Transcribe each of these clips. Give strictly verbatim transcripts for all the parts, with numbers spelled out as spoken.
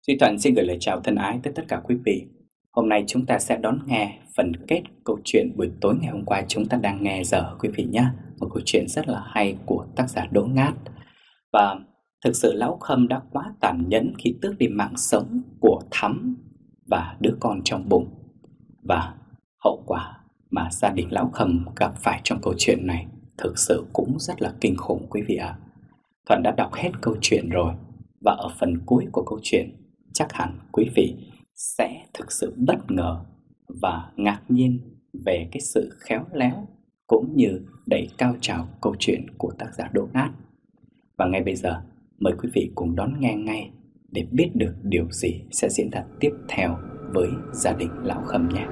Duy Thuận xin gửi lời chào thân ái tới tất cả quý vị. Hôm nay chúng ta sẽ đón nghe phần kết câu chuyện buổi tối ngày hôm qua chúng ta đang nghe giờ quý vị nhé. Một câu chuyện rất là hay của tác giả Đỗ Ngát. Và thực sự Lão Khâm đã quá tàn nhẫn khi tước đi mạng sống của Thắm và đứa con trong bụng. Và hậu quả mà gia đình Lão Khâm gặp phải trong câu chuyện này thực sự cũng rất là kinh khủng quý vị ạ. Thuận đã đọc hết câu chuyện rồi, và ở phần cuối của câu chuyện chắc hẳn quý vị sẽ thực sự bất ngờ và ngạc nhiên về cái sự khéo léo cũng như đẩy cao trào câu chuyện của tác giả Đỗ Ngát. Và ngay bây giờ mời quý vị cùng đón nghe ngay để biết được điều gì sẽ diễn ra tiếp theo với gia đình Lão Khâm nhé.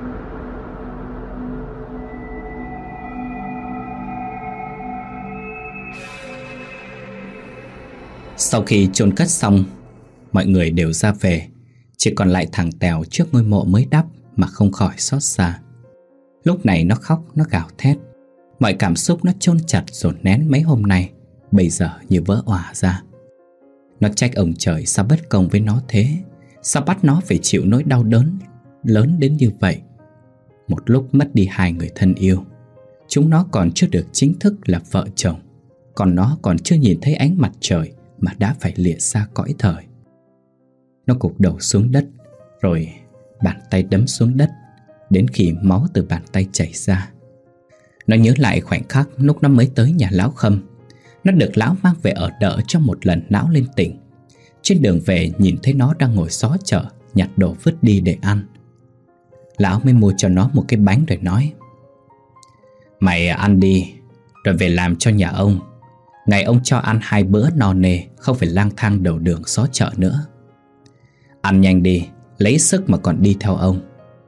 Sau khi chôn cất xong, mọi người đều ra về, chỉ còn lại thằng Tèo trước ngôi mộ mới đắp mà không khỏi xót xa. Lúc này nó khóc, nó gào thét. Mọi cảm xúc nó chôn chặt dồn nén mấy hôm nay bây giờ như vỡ òa ra. Nó trách ông trời sao bất công với nó thế, sao bắt nó phải chịu nỗi đau đớn lớn đến như vậy. Một lúc mất đi hai người thân yêu, chúng nó còn chưa được chính thức là vợ chồng, còn nó còn chưa nhìn thấy ánh mặt trời mà đã phải lìa xa cõi thời. Nó gục đầu xuống đất, rồi bàn tay đấm xuống đất, đến khi máu từ bàn tay chảy ra. Nó nhớ lại khoảnh khắc lúc nó mới tới nhà Lão Khâm. Nó được lão mang về ở đợ trong một lần não lên tỉnh. Trên đường về nhìn thấy nó đang ngồi xó chợ nhặt đồ vứt đi để ăn. Lão mới mua cho nó một cái bánh rồi nói: "Mày ăn đi, rồi về làm cho nhà ông. Ngày ông cho ăn hai bữa no nê, không phải lang thang đầu đường xó chợ nữa. Ăn nhanh đi, lấy sức mà còn đi theo ông."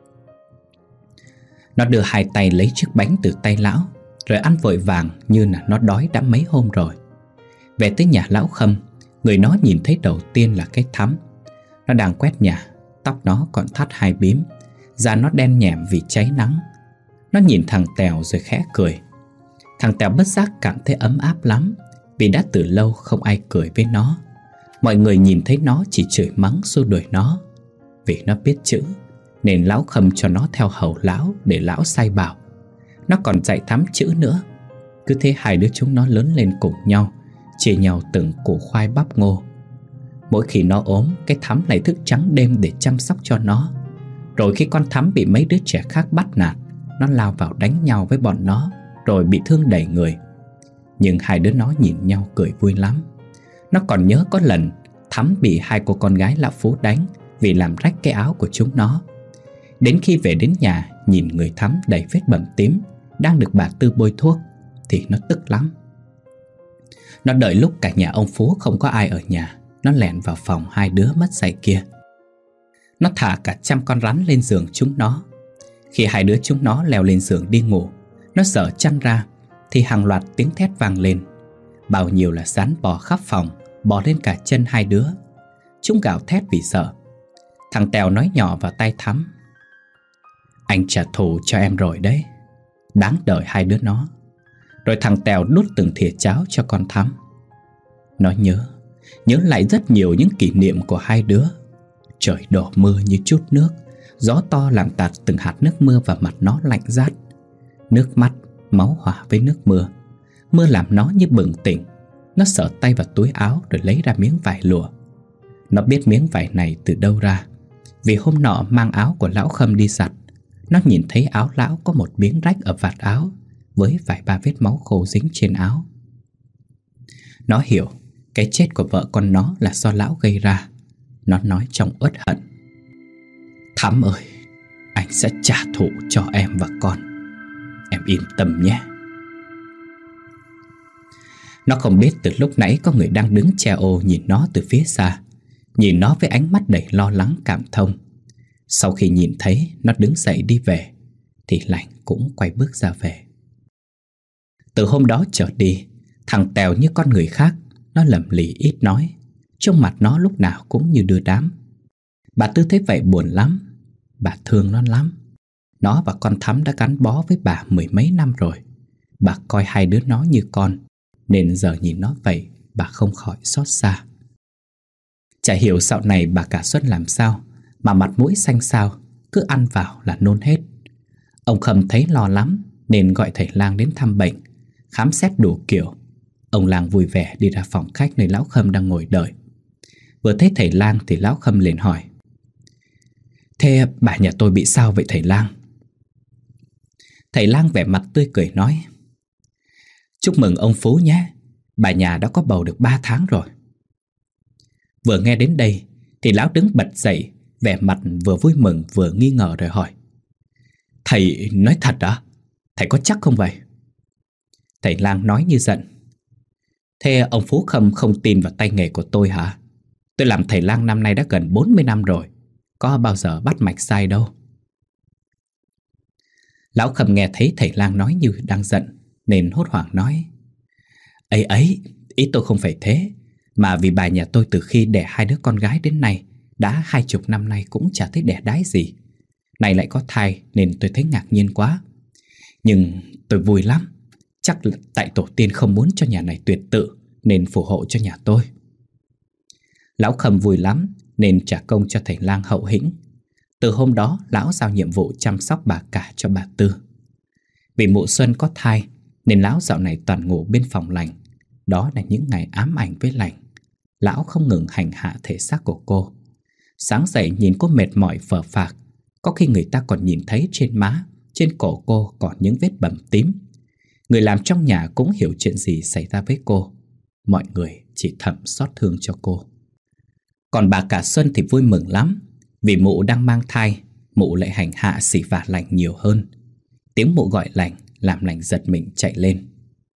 Nó đưa hai tay lấy chiếc bánh từ tay lão, rồi ăn vội vàng như là nó đói đã mấy hôm rồi. Về tới nhà Lão Khâm, người nó nhìn thấy đầu tiên là cái Thắm. Nó đang quét nhà, tóc nó còn thắt hai bím, da nó đen nhẻm vì cháy nắng. Nó nhìn thằng Tèo rồi khẽ cười. Thằng Tèo bất giác cảm thấy ấm áp lắm, vì đã từ lâu không ai cười với nó. Mọi người nhìn thấy nó chỉ chửi mắng xua đuổi nó. Vì nó biết chữ nên Lão Khâm cho nó theo hầu lão để lão sai bảo. Nó còn dạy Thắm chữ nữa. Cứ thế hai đứa chúng nó lớn lên cùng nhau, chia nhau từng củ khoai bắp ngô. Mỗi khi nó ốm, cái Thắm lại thức trắng đêm để chăm sóc cho nó. Rồi khi con Thắm bị mấy đứa trẻ khác bắt nạt, nó lao vào đánh nhau với bọn nó, rồi bị thương đầy người. Nhưng hai đứa nó nhìn nhau cười vui lắm. Nó còn nhớ có lần Thắm bị hai cô con gái lão Phú đánh vì làm rách cái áo của chúng nó. Đến khi về đến nhà, nhìn người Thắm đầy vết bầm tím, đang được bà Tư bôi thuốc, thì nó tức lắm. Nó đợi lúc cả nhà ông Phú không có ai ở nhà, nó lẻn vào phòng hai đứa mất dạy kia. Nó thả cả trăm con rắn lên giường chúng nó. Khi hai đứa chúng nó leo lên giường đi ngủ, nó giở chăn ra thì hàng loạt tiếng thét vang lên. Bao nhiêu là rắn bò khắp phòng, bò lên cả chân hai đứa. Chúng gào thét vì sợ. Thằng Tèo nói nhỏ vào tai Thắm: "Anh trả thù cho em rồi đấy." Đáng đời hai đứa nó. Rồi thằng Tèo đút từng thìa cháo cho con Thắm. Nó nhớ Nhớ lại rất nhiều những kỷ niệm của hai đứa. Trời đổ mưa như chút nước, gió to làm tạt từng hạt nước mưa vào mặt nó lạnh rát. Nước mắt máu hòa với nước mưa. Mưa làm nó như bừng tỉnh. Nó sờ tay vào túi áo rồi lấy ra miếng vải lụa. Nó biết miếng vải này từ đâu ra, vì hôm nọ mang áo của Lão Khâm đi giặt, nó nhìn thấy áo lão có một miếng rách ở vạt áo, với vài ba vết máu khô dính trên áo. Nó hiểu cái chết của vợ con nó là do lão gây ra. Nó nói trong uất hận: "Thắm ơi, anh sẽ trả thù cho em và con. Em yên tâm nhé." Nó không biết từ lúc nãy có người đang đứng che ô nhìn nó từ phía xa, nhìn nó với ánh mắt đầy lo lắng cảm thông. Sau khi nhìn thấy nó đứng dậy đi về, thì Lành cũng quay bước ra về. Từ hôm đó trở đi, thằng Tèo như con người khác. Nó lầm lì ít nói, trông mặt nó lúc nào cũng như đưa đám. Bà Tư thấy vậy buồn lắm. Bà thương nó lắm. Nó và con Thắm đã gắn bó với bà mười mấy năm rồi. Bà coi hai đứa nó như con, nên giờ nhìn nó vậy bà không khỏi xót xa. Chả hiểu dạo này bà cả Xuân làm sao mà mặt mũi xanh xao, cứ ăn vào là nôn hết. Ông Khâm thấy lo lắm nên gọi thầy lang đến thăm bệnh, khám xét đủ kiểu. Ông lang vui vẻ đi ra phòng khách nơi lão Khâm đang ngồi đợi. Vừa thấy thầy lang thì lão Khâm liền hỏi: "Thế bà nhà tôi bị sao vậy thầy lang?" Thầy lang vẻ mặt tươi cười nói: "Chúc mừng ông Phú nhé, bà nhà đã có bầu được ba tháng rồi." Vừa nghe đến đây thì lão đứng bật dậy, vẻ mặt vừa vui mừng vừa nghi ngờ rồi hỏi: "Thầy nói thật à? Thầy có chắc không vậy?" Thầy lang nói như giận: "Thế ông Phú Khâm không tin vào tay nghề của tôi hả? Tôi làm thầy lang năm nay đã gần bốn mươi năm rồi, có bao giờ bắt mạch sai đâu." Lão Khâm nghe thấy thầy lang nói như đang giận nên hốt hoảng nói: "Ấy ấy, ý tôi không phải thế, mà vì bà nhà tôi từ khi đẻ hai đứa con gái đến nay đã hai chục năm nay cũng chả thấy đẻ đái gì. Này lại có thai nên tôi thấy ngạc nhiên quá. Nhưng tôi vui lắm, chắc là tại tổ tiên không muốn cho nhà này tuyệt tự nên phù hộ cho nhà tôi." Lão Khâm vui lắm nên trả công cho thầy lang hậu hĩnh. Từ hôm đó lão giao nhiệm vụ chăm sóc bà cả cho bà Tư. Vì mụ Xuân có thai nên lão dạo này toàn ngủ bên phòng lành. Đó là những ngày ám ảnh với lành. Lão không ngừng hành hạ thể xác của cô. Sáng dậy nhìn cô mệt mỏi phờ phạc, có khi người ta còn nhìn thấy trên má, trên cổ cô còn những vết bầm tím. Người làm trong nhà cũng hiểu chuyện gì xảy ra với cô. Mọi người chỉ thầm xót thương cho cô. Còn bà cả Xuân thì vui mừng lắm. Vì mụ đang mang thai, mụ lại hành hạ xỉ vả lành nhiều hơn. Tiếng mụ gọi lành làm lành giật mình chạy lên: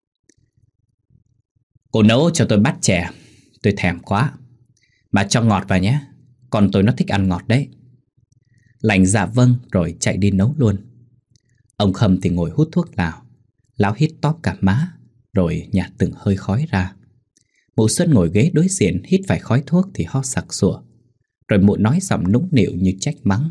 "Cô nấu cho tôi bát chè, tôi thèm quá. Mà cho ngọt vào nhé, con tôi nó thích ăn ngọt đấy." Lành dạ vâng rồi chạy đi nấu luôn. Ông Khâm thì ngồi hút thuốc lào. Lão hít tóp cả má rồi nhạt từng hơi khói ra. Mụ Xuân ngồi ghế đối diện hít phải khói thuốc thì ho sặc sụa. Rồi mụ nói giọng nũng nịu như trách mắng: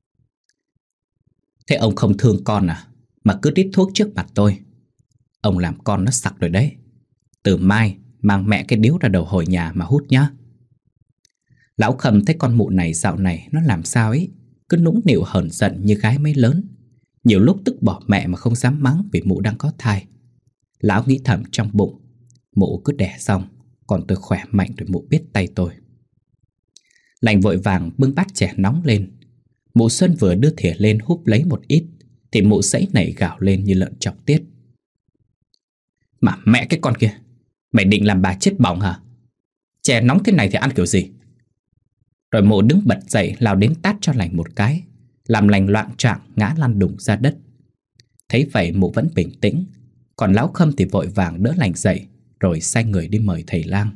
"Thế ông không thương con à, mà cứ đít thuốc trước mặt tôi. Ông làm con nó sặc rồi đấy. Từ mai mang mẹ cái điếu ra đầu hồi nhà mà hút nhá." Lão Khâm thấy con mụ này dạo này nó làm sao ấy, cứ nũng nịu hờn giận như gái mới lớn. Nhiều lúc tức bỏ mẹ mà không dám mắng vì mụ đang có thai. Lão nghĩ thầm trong bụng: mụ cứ đẻ xong còn tôi khỏe mạnh rồi mụ biết tay tôi. Lành vội vàng bưng bát chè nóng lên. Mụ Xuân vừa đưa thìa lên húp lấy một ít thì mụ sẫy nảy gào lên như lợn chọc tiết: "Mà mẹ cái con kia, mày định làm bà chết bỏng hả? Chè nóng thế này thì ăn kiểu gì?" Rồi mụ đứng bật dậy lao đến tát cho lành một cái, làm lành loạng choạng ngã lăn đùng ra đất. Thấy vậy mụ vẫn bình tĩnh, còn lão Khâm thì vội vàng đỡ lành dậy rồi sai người đi mời thầy lang.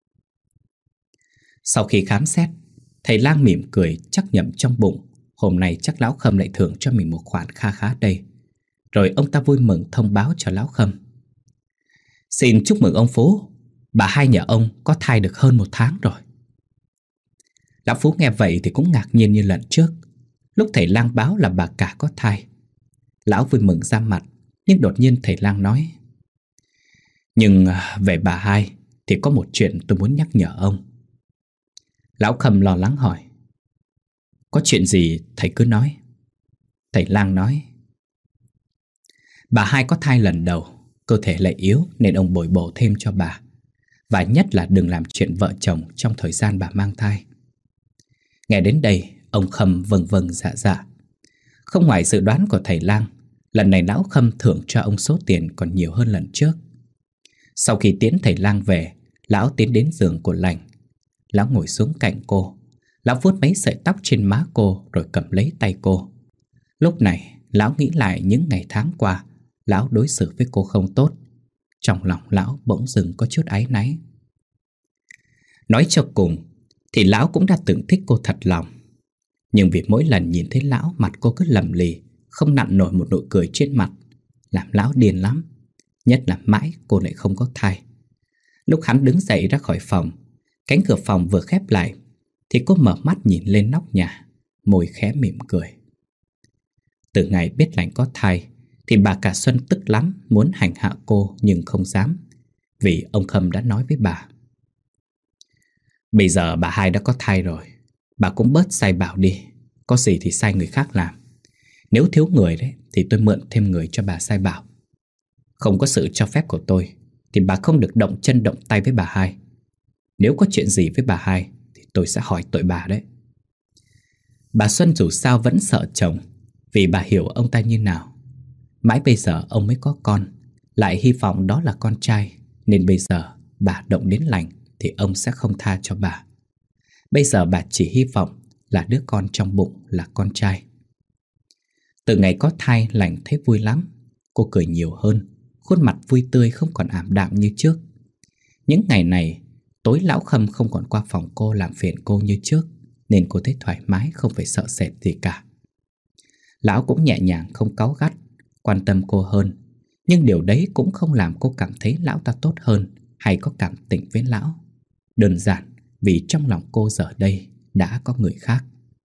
Sau khi khám xét, thầy lang mỉm cười chắc nhẩm trong bụng hôm nay chắc lão Khâm lại thưởng cho mình một khoản kha khá đây. Rồi ông ta vui mừng thông báo cho lão Khâm: "Xin chúc mừng ông Phú, bà hai nhà ông có thai được hơn một tháng rồi." Lão Phú nghe vậy thì cũng ngạc nhiên như lần trước. Lúc thầy lang báo là bà cả có thai, lão vui mừng ra mặt. Nhưng đột nhiên thầy lang nói: "Nhưng về bà hai thì có một chuyện tôi muốn nhắc nhở ông." Lão Khâm lo lắng hỏi: "Có chuyện gì thầy cứ nói." Thầy lang nói: "Bà hai có thai lần đầu, cơ thể lại yếu nên ông bồi bổ thêm cho bà. Và nhất là đừng làm chuyện vợ chồng trong thời gian bà mang thai." Nghe đến đây, ông Khâm vâng vâng dạ dạ. Không ngoài dự đoán của thầy lang, lần này lão Khâm thưởng cho ông số tiền còn nhiều hơn lần trước. Sau khi tiễn thầy lang về, lão tiến đến giường của lành. Lão ngồi xuống cạnh cô. Lão vuốt mấy sợi tóc trên má cô rồi cầm lấy tay cô. Lúc này, lão nghĩ lại những ngày tháng qua, lão đối xử với cô không tốt. Trong lòng lão bỗng dưng có chút áy náy. Nói cho cùng thì lão cũng đã từng thích cô thật lòng. Nhưng vì mỗi lần nhìn thấy lão mặt cô cứ lầm lì, không nặn nổi một nụ cười trên mặt, làm lão điên lắm. Nhất là mãi cô lại không có thai. Lúc hắn đứng dậy ra khỏi phòng, cánh cửa phòng vừa khép lại thì cô mở mắt nhìn lên nóc nhà, môi khẽ mỉm cười. Từ ngày biết lành có thai thì bà cả Xuân tức lắm, muốn hành hạ cô nhưng không dám, vì ông Khâm đã nói với bà: Bây giờ bà hai đã có thai rồi, bà cũng bớt sai bảo đi. Có gì thì sai người khác làm. Nếu thiếu người đấy thì tôi mượn thêm người cho bà sai bảo. Không có sự cho phép của tôi thì bà không được động chân động tay với bà hai. Nếu có chuyện gì với bà hai thì tôi sẽ hỏi tội bà đấy. Bà Xuân dù sao vẫn sợ chồng, vì bà hiểu ông ta như nào. Mãi bây giờ ông mới có con, lại hy vọng đó là con trai, nên bây giờ bà động đến Lành thì ông sẽ không tha cho bà. Bây giờ bà chỉ hy vọng là đứa con trong bụng là con trai. Từ ngày có thai, Lành thấy vui lắm. Cô cười nhiều hơn, khuôn mặt vui tươi không còn ảm đạm như trước. Những ngày này, tối Lão Khâm không còn qua phòng cô làm phiền cô như trước, nên cô thấy thoải mái, không phải sợ sệt gì cả. Lão cũng nhẹ nhàng, không cáu gắt, quan tâm cô hơn. Nhưng điều đấy cũng không làm cô cảm thấy lão ta tốt hơn hay có cảm tình với lão. Đơn giản vì trong lòng cô giờ đây đã có người khác.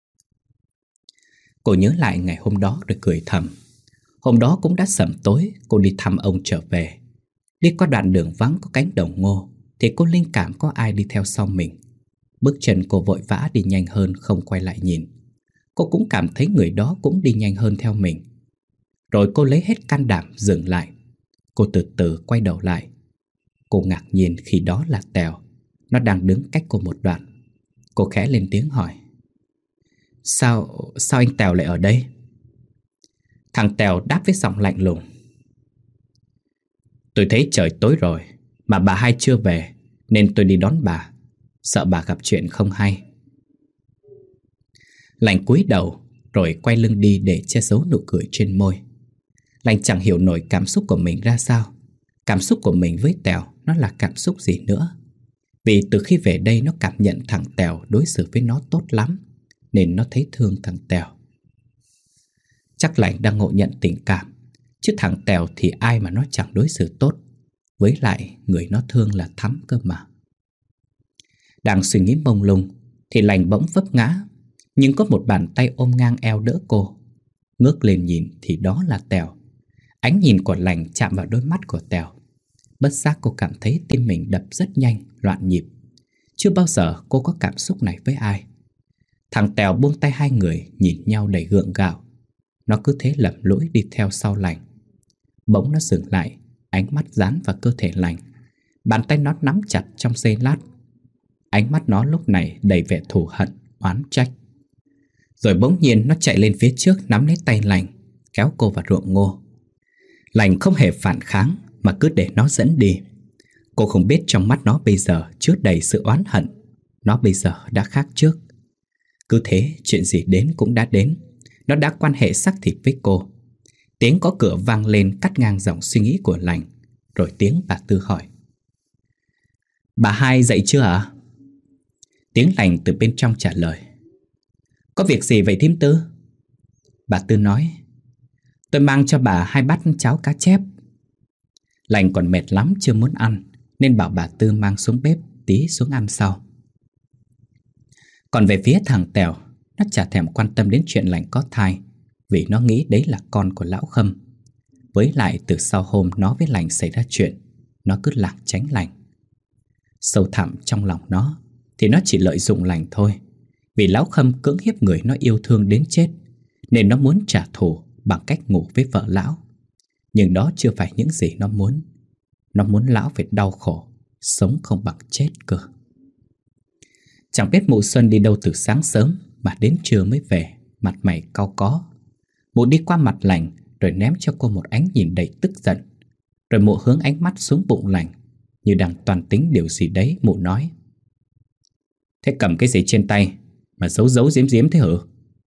Cô nhớ lại ngày hôm đó rồi cười thầm. Hôm đó cũng đã sẩm tối, cô đi thăm ông trở về. Đi qua đoạn đường vắng có cánh đồng ngô thì cô linh cảm có ai đi theo sau mình. Bước chân cô vội vã đi nhanh hơn, không quay lại nhìn. Cô cũng cảm thấy người đó cũng đi nhanh hơn theo mình. Rồi cô lấy hết can đảm dừng lại. Cô từ từ quay đầu lại. Cô ngạc nhiên khi đó là Tèo. Nó đang đứng cách cô một đoạn. Cô khẽ lên tiếng hỏi: Sao, sao anh Tèo lại ở đây? Thằng Tèo đáp với giọng lạnh lùng: Tôi thấy trời tối rồi mà bà hai chưa về, nên tôi đi đón bà. Sợ bà gặp chuyện không hay. Lành cúi đầu rồi quay lưng đi để che giấu nụ cười trên môi. Lành chẳng hiểu nổi cảm xúc của mình ra sao. Cảm xúc của mình với Tèo nó là cảm xúc gì nữa. Vì từ khi về đây nó cảm nhận thằng Tèo đối xử với nó tốt lắm, nên nó thấy thương thằng Tèo. Chắc Lành đang ngộ nhận tình cảm, chứ thằng Tèo thì ai mà nó chẳng đối xử tốt. Với lại người nó thương là Thắm cơ mà. Đang suy nghĩ mông lung thì Lành bỗng vấp ngã. Nhưng có một bàn tay ôm ngang eo đỡ cô. Ngước lên nhìn thì đó là Tèo. Ánh nhìn của Lành chạm vào đôi mắt của Tèo. Bất giác cô cảm thấy tim mình đập rất nhanh, loạn nhịp. Chưa bao giờ cô có cảm xúc này với ai. Thằng Tèo buông tay hai người, nhìn nhau đầy gượng gạo. Nó cứ thế lầm lũi đi theo sau Lành. Bỗng nó dừng lại, ánh mắt dán vào cơ thể Lành. Bàn tay nó nắm chặt trong giây lát. Ánh mắt nó lúc này đầy vẻ thù hận, oán trách. Rồi bỗng nhiên nó chạy lên phía trước, nắm lấy tay Lành, kéo cô vào ruộng ngô. Lành không hề phản kháng mà cứ để nó dẫn đi. Cô không biết trong mắt nó bây giờ chứa đầy sự oán hận. Nó bây giờ đã khác trước. Cứ thế chuyện gì đến cũng đã đến. Nó đã quan hệ xác thịt với cô. Tiếng có cửa vang lên cắt ngang dòng suy nghĩ của Lành. Rồi tiếng bà Tư hỏi: Bà hai dậy chưa ạ? Tiếng Lành từ bên trong trả lời: Có việc gì vậy thím Tư? Bà Tư nói: Tôi mang cho bà hai bát cháo cá chép. Lành còn mệt lắm chưa muốn ăn, nên bảo bà Tư mang xuống bếp, tí xuống ăn sau. Còn về phía thằng Tèo, nó chả thèm quan tâm đến chuyện Lành có thai, vì nó nghĩ đấy là con của Lão Khâm. Với lại từ sau hôm nó với Lành xảy ra chuyện, nó cứ lảng tránh Lành. Sâu thẳm trong lòng nó thì nó chỉ lợi dụng Lành thôi. Vì Lão Khâm cưỡng hiếp người nó yêu thương đến chết, nên nó muốn trả thù bằng cách ngủ với vợ Lão. Nhưng đó chưa phải những gì nó muốn. Nó muốn Lão phải đau khổ, sống không bằng chết cơ. Chẳng biết mụ Xuân đi đâu từ sáng sớm mà đến trưa mới về, mặt mày cau có. Mụ đi qua mặt Lành rồi ném cho cô một ánh nhìn đầy tức giận. Rồi mụ hướng ánh mắt xuống bụng Lành, như đang toan tính điều gì đấy. Mụ nói: Thế cầm cái gì trên tay mà giấu giấu giếm giếm thế hử?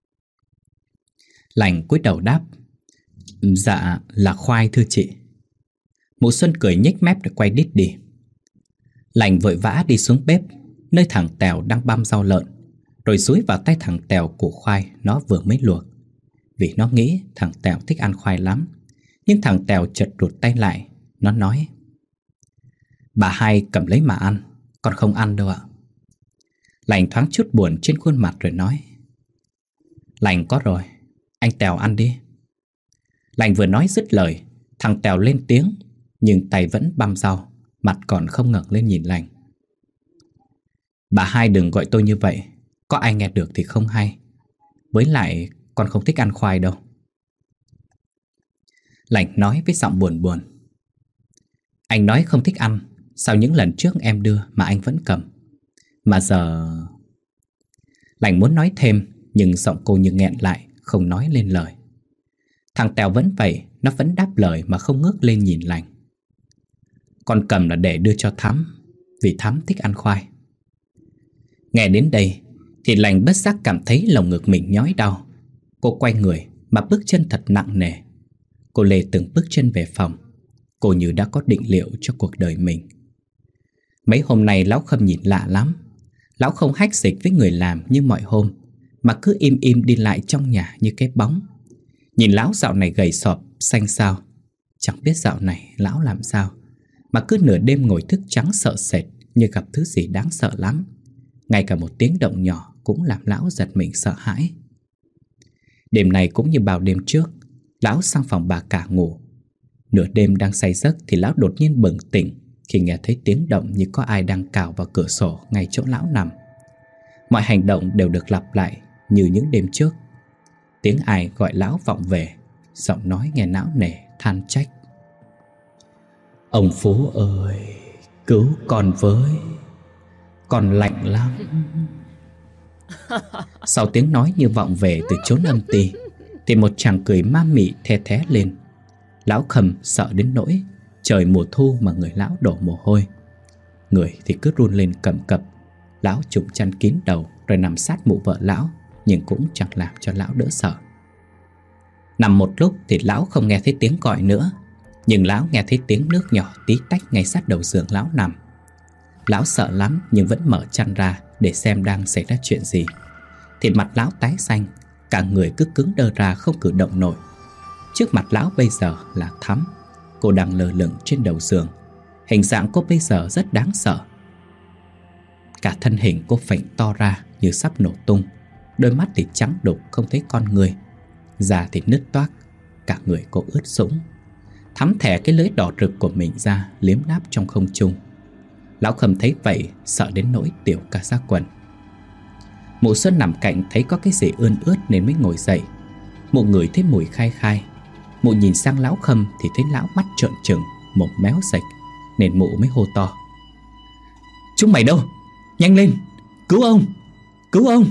Lành cúi đầu đáp: Dạ là khoai thưa chị. Mụ Xuân cười nhếch mép rồi quay đít đi. Lành vội vã đi xuống bếp, nơi thằng Tèo đang băm rau lợn, rồi dúi vào tay thằng Tèo củ khoai nó vừa mới luộc. Vì nó nghĩ thằng Tèo thích ăn khoai lắm. Nhưng thằng Tèo chợt rụt tay lại. Nó nói: Bà hai cầm lấy mà ăn, con không ăn đâu ạ. Lành thoáng chút buồn trên khuôn mặt rồi nói: Lành có rồi, anh Tèo ăn đi. Lành vừa nói dứt lời, thằng Tèo lên tiếng, nhưng tay vẫn băm rau, mặt còn không ngẩng lên nhìn Lành. Bà hai đừng gọi tôi như vậy, có ai nghe được thì không hay. Với lại con không thích ăn khoai đâu. Lành nói với giọng buồn buồn. Anh nói không thích ăn, sao những lần trước em đưa mà anh vẫn cầm? Mà giờ... Lành muốn nói thêm, nhưng giọng cô như nghẹn lại, không nói lên lời. Thằng Tèo vẫn vậy, nó vẫn đáp lời mà không ngước lên nhìn Lành. Con cầm là để đưa cho Thắm, vì Thắm thích ăn khoai. Nghe đến đây thì Lành bất giác cảm thấy lồng ngực mình nhói đau. Cô quay người mà bước chân thật nặng nề. Cô lê từng bước chân về phòng. Cô như đã có định liệu cho cuộc đời mình. Mấy hôm nay lão Khâm nhìn lạ lắm. Lão không hách dịch với người làm như mọi hôm, mà cứ im im đi lại trong nhà như cái bóng. Nhìn lão dạo này gầy sọp, xanh xao. Chẳng biết dạo này lão làm sao mà cứ nửa đêm ngồi thức trắng sợ sệt, như gặp thứ gì đáng sợ lắm. Ngay cả một tiếng động nhỏ cũng làm lão giật mình sợ hãi. Đêm này cũng như bao đêm trước, lão sang phòng bà cả ngủ. Nửa đêm đang say giấc thì lão đột nhiên bừng tỉnh khi nghe thấy tiếng động như có ai đang cào vào cửa sổ ngay chỗ lão nằm. Mọi hành động đều được lặp lại như những đêm trước. Tiếng ai gọi lão vọng về, giọng nói nghe não nề than trách. Ông Phú ơi, cứu con với, con lạnh lắm. Sau tiếng nói như vọng về từ chốn âm ti thì một chàng cười ma mị the thé lên. Lão Khâm sợ đến nỗi trời mùa thu mà người lão đổ mồ hôi. Người thì cứ run lên cầm cập. Lão trùm chăn kín đầu rồi nằm sát mụ vợ lão, nhưng cũng chẳng làm cho lão đỡ sợ. Nằm một lúc thì lão không nghe thấy tiếng gọi nữa, nhưng lão nghe thấy tiếng nước nhỏ tí tách ngay sát đầu giường lão nằm. Lão sợ lắm nhưng vẫn mở chăn ra để xem đang xảy ra chuyện gì. Thì mặt lão tái xanh, cả người cứ cứng đơ ra không cử động nổi. Trước mặt lão bây giờ là Thắm. Cô đang lơ lửng trên đầu giường. Hình dạng cô bây giờ rất đáng sợ. Cả thân hình cô phình to ra như sắp nổ tung. Đôi mắt thì trắng đục không thấy con người, da thì nứt toác, cả người cô ướt sũng. Thắm thẻ cái lưỡi đỏ rực của mình ra, liếm láp trong không trung. Lão Khâm thấy vậy, sợ đến nỗi tiểu cả ra quần. Mụ Xuân nằm cạnh thấy có cái gì ươn ướt nên mới ngồi dậy. Mụ ngửi thấy mùi khai khai. Mụ nhìn sang lão Khâm thì thấy lão mắt trợn trừng, mồm méo sạch, nên mụ mới hô to. Chúng mày đâu? Nhanh lên! Cứu ông! Cứu ông!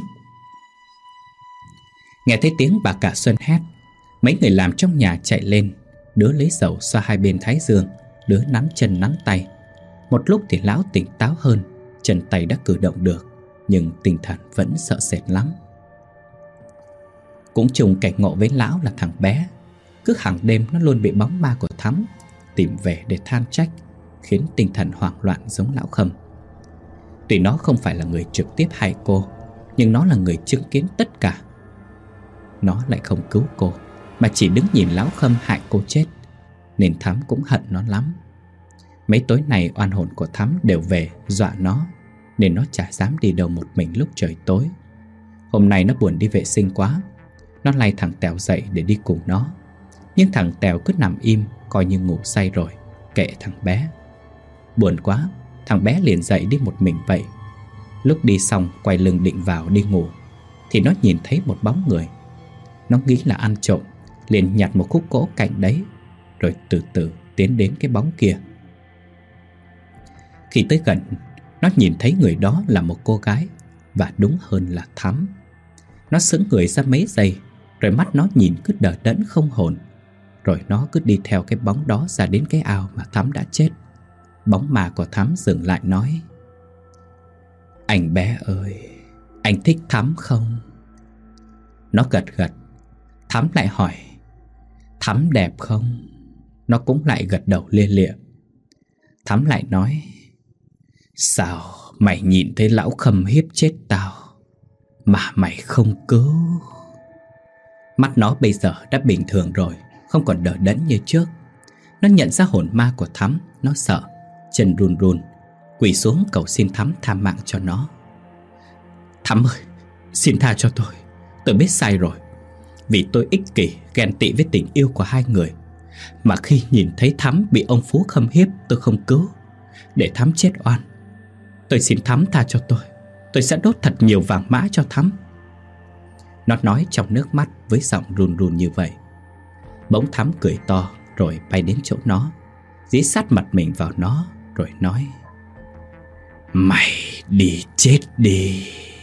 Nghe thấy tiếng bà cả Xuân hét, mấy người làm trong nhà chạy lên. Đứa lấy dầu xoa hai bên thái dương, đứa nắn chân nắn tay. Một lúc thì lão tỉnh táo hơn, chân tay đã cử động được, nhưng tinh thần vẫn sợ sệt lắm. Cũng trùng cảnh ngộ với lão là thằng bé. Cứ hàng đêm nó luôn bị bóng ma của Thắm tìm về để than trách, khiến tinh thần hoảng loạn giống lão Khâm. Tuy nó không phải là người trực tiếp hại cô, nhưng nó là người chứng kiến tất cả. Nó lại không cứu cô, mà chỉ đứng nhìn lão Khâm hại cô chết, nên Thắm cũng hận nó lắm. Mấy tối này oan hồn của Thắm đều về dọa nó, nên nó chả dám đi đâu một mình lúc trời tối. Hôm nay nó buồn đi vệ sinh quá. Nó lay thằng Tèo dậy để đi cùng nó, nhưng thằng Tèo cứ nằm im, coi như ngủ say rồi, kệ thằng bé. Buồn quá, thằng bé liền dậy đi một mình vậy. Lúc đi xong quay lưng định vào đi ngủ thì nó nhìn thấy một bóng người. Nó nghĩ là ăn trộm, liền nhặt một khúc gỗ cạnh đấy, rồi từ từ tiến đến cái bóng kia. Khi tới gần, nó nhìn thấy người đó là một cô gái, và đúng hơn là Thắm. Nó sững người ra mấy giây, rồi mắt nó nhìn cứ đờ đẫn không hồn. Rồi nó cứ đi theo cái bóng đó ra đến cái ao mà Thắm đã chết. Bóng ma của Thắm dừng lại nói: Anh bé ơi, anh thích Thắm không? Nó gật gật. Thắm lại hỏi: Thắm đẹp không? Nó cũng lại gật đầu lia lịa. Thắm lại nói: Sao mày nhìn thấy lão Khâm hiếp chết tao mà mày không cứu? Mắt nó bây giờ đã bình thường rồi, không còn đờ đẫn như trước. Nó nhận ra hồn ma của Thắm. Nó sợ, chân run run, quỳ xuống cầu xin Thắm tha mạng cho nó. Thắm ơi, xin tha cho tôi. Tôi biết sai rồi. Vì tôi ích kỷ, ghen tị với tình yêu của hai người, mà khi nhìn thấy Thắm bị ông Phú Khâm hiếp, tôi không cứu, để Thắm chết oan. Tôi xin Thắm tha cho tôi. tôi sẽ đốt thật nhiều vàng mã cho Thắm. Nó nói trong nước mắt với giọng run run như vậy. Bỗng Thắm cười to rồi bay đến chỗ nó, dí sát mặt mình vào nó rồi nói: Mày đi chết đi.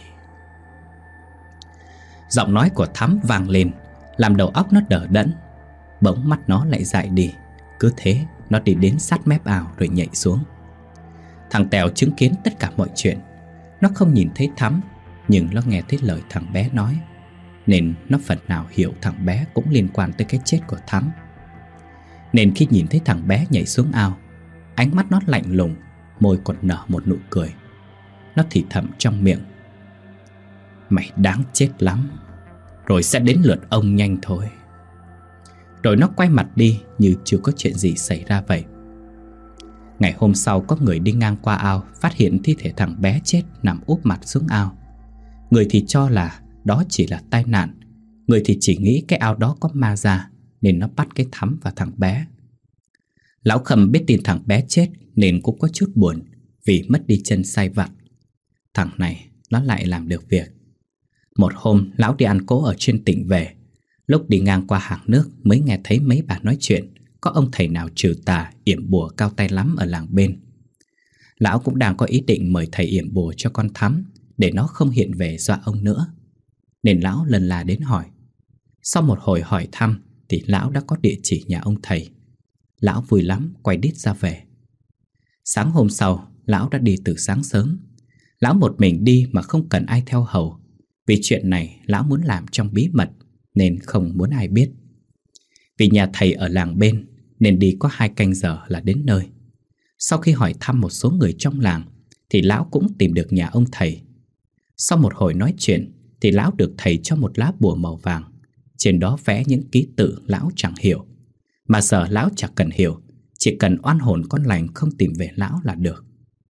Giọng nói của Thắm vang lên, làm đầu óc nó đờ đẫn. Bỗng mắt nó lại dại đi. Cứ thế nó đi đến sát mép ao rồi nhảy xuống. Thằng Tèo chứng kiến tất cả mọi chuyện. Nó không nhìn thấy Thắm, nhưng nó nghe thấy lời thằng bé nói, nên nó phần nào hiểu thằng bé cũng liên quan tới cái chết của Thắm. Nên khi nhìn thấy thằng bé nhảy xuống ao, ánh mắt nó lạnh lùng, môi còn nở một nụ cười. Nó thì thầm trong miệng: Mày đáng chết lắm, rồi sẽ đến lượt ông nhanh thôi. Rồi nó quay mặt đi như chưa có chuyện gì xảy ra vậy. Ngày hôm sau có người đi ngang qua ao, phát hiện thi thể thằng bé chết nằm úp mặt xuống ao. Người thì cho là đó chỉ là tai nạn, người thì chỉ nghĩ cái ao đó có ma ra, nên nó bắt cái Thắm và thằng bé. Lão Khâm biết tin thằng bé chết nên cũng có chút buồn, vì mất đi chân sai vặt. Thằng này nó lại làm được việc. Một hôm lão đi ăn cỗ ở trên tỉnh về, lúc đi ngang qua hàng nước mới nghe thấy mấy bà nói chuyện có ông thầy nào trừ tà yểm bùa cao tay lắm ở làng bên. Lão cũng đang có ý định mời thầy yểm bùa cho con Thắm, để nó không hiện về dọa ông nữa, nên lão lần là đến hỏi. Sau một hồi hỏi thăm thì lão đã có địa chỉ nhà ông thầy. Lão vui lắm quay đít ra về. Sáng hôm sau lão đã đi từ sáng sớm. Lão một mình đi mà không cần ai theo hầu, vì chuyện này lão muốn làm trong bí mật, nên không muốn ai biết. Vì nhà thầy ở làng bên nên đi có hai canh giờ là đến nơi. Sau khi hỏi thăm một số người trong làng thì lão cũng tìm được nhà ông thầy. Sau một hồi nói chuyện thì lão được thầy cho một lá bùa màu vàng, trên đó vẽ những ký tự lão chẳng hiểu. Mà giờ lão chẳng cần hiểu, chỉ cần oan hồn con lành không tìm về lão là được.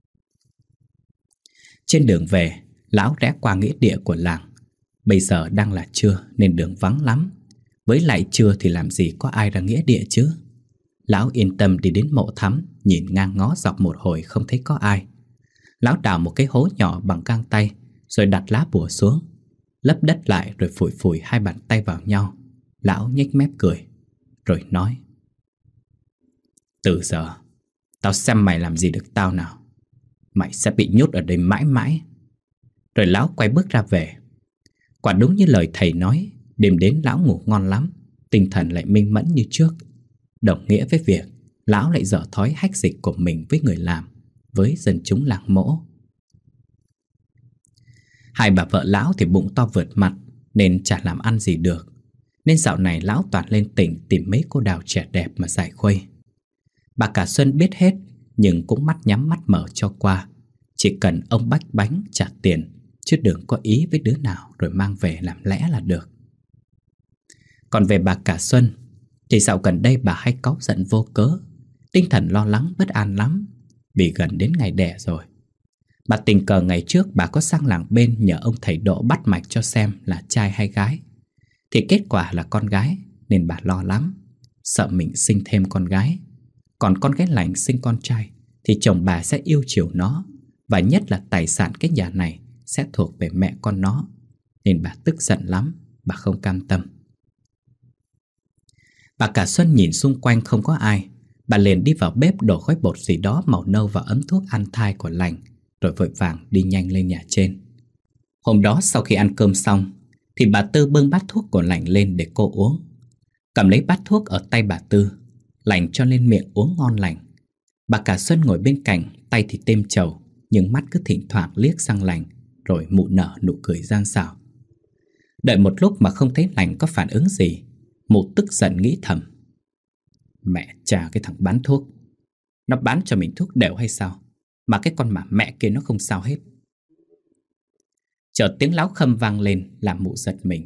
Trên đường về, lão rẽ qua nghĩa địa của làng. Bây giờ đang là trưa nên đường vắng lắm. Với lại trưa thì làm gì có ai ra nghĩa địa chứ. Lão yên tâm đi đến mộ Thắm, nhìn ngang ngó dọc một hồi không thấy có ai. Lão đào một cái hố nhỏ bằng gang tay, rồi đặt lá bùa xuống, lấp đất lại rồi phủi phủi hai bàn tay vào nhau. Lão nhếch mép cười, rồi nói: Từ giờ tao xem mày làm gì được tao nào. Mày sẽ bị nhốt ở đây mãi mãi. Rồi lão quay bước ra về. Quả đúng như lời thầy nói, đêm đến lão ngủ ngon lắm, tinh thần lại minh mẫn như trước. Đồng nghĩa với việc lão lại dở thói hách dịch của mình với người làm, với dân chúng làng mỗ. Hai bà vợ lão thì bụng to vượt mặt, nên chả làm ăn gì được. Nên dạo này lão toàn lên tỉnh tìm mấy cô đào trẻ đẹp mà giải khuây. Bà cả Xuân biết hết, nhưng cũng mắt nhắm mắt mở cho qua. Chỉ cần ông bách bánh trả tiền, chứ đừng có ý với đứa nào rồi mang về làm lẽ là được. Còn về bà cả Xuân thì dạo gần đây bà hay cáu giận vô cớ, tinh thần lo lắng bất an lắm, vì gần đến ngày đẻ rồi. Bà tình cờ ngày trước bà có sang làng bên nhờ ông thầy Độ bắt mạch cho xem là trai hay gái. Thì kết quả là con gái, nên bà lo lắm, sợ mình sinh thêm con gái. Còn con gái lành sinh con trai thì chồng bà sẽ yêu chiều nó, và nhất là tài sản cái nhà này sẽ thuộc về mẹ con nó. Nên bà tức giận lắm, bà không cam tâm. Bà cả Xuân nhìn xung quanh không có ai, bà liền đi vào bếp đổ khói bột gì đó màu nâu vào ấm thuốc ăn thai của lành, rồi vội vàng đi nhanh lên nhà trên. Hôm đó sau khi ăn cơm xong thì bà Tư bưng bát thuốc của lành lên để cô uống. Cầm lấy bát thuốc ở tay bà Tư, lành cho lên miệng uống ngon lành. Bà cả Xuân ngồi bên cạnh, tay thì têm trầu, nhưng mắt cứ thỉnh thoảng liếc sang lành, rồi mụ nở nụ cười gian xảo. Đợi một lúc mà không thấy lành có phản ứng gì, mụ tức giận nghĩ thầm: Mẹ cha cái thằng bán thuốc, nó bán cho mình thuốc đều hay sao, mà cái con mà mẹ kia nó không sao hết. Chợt tiếng Láo Khâm vang lên làm mụ giật mình.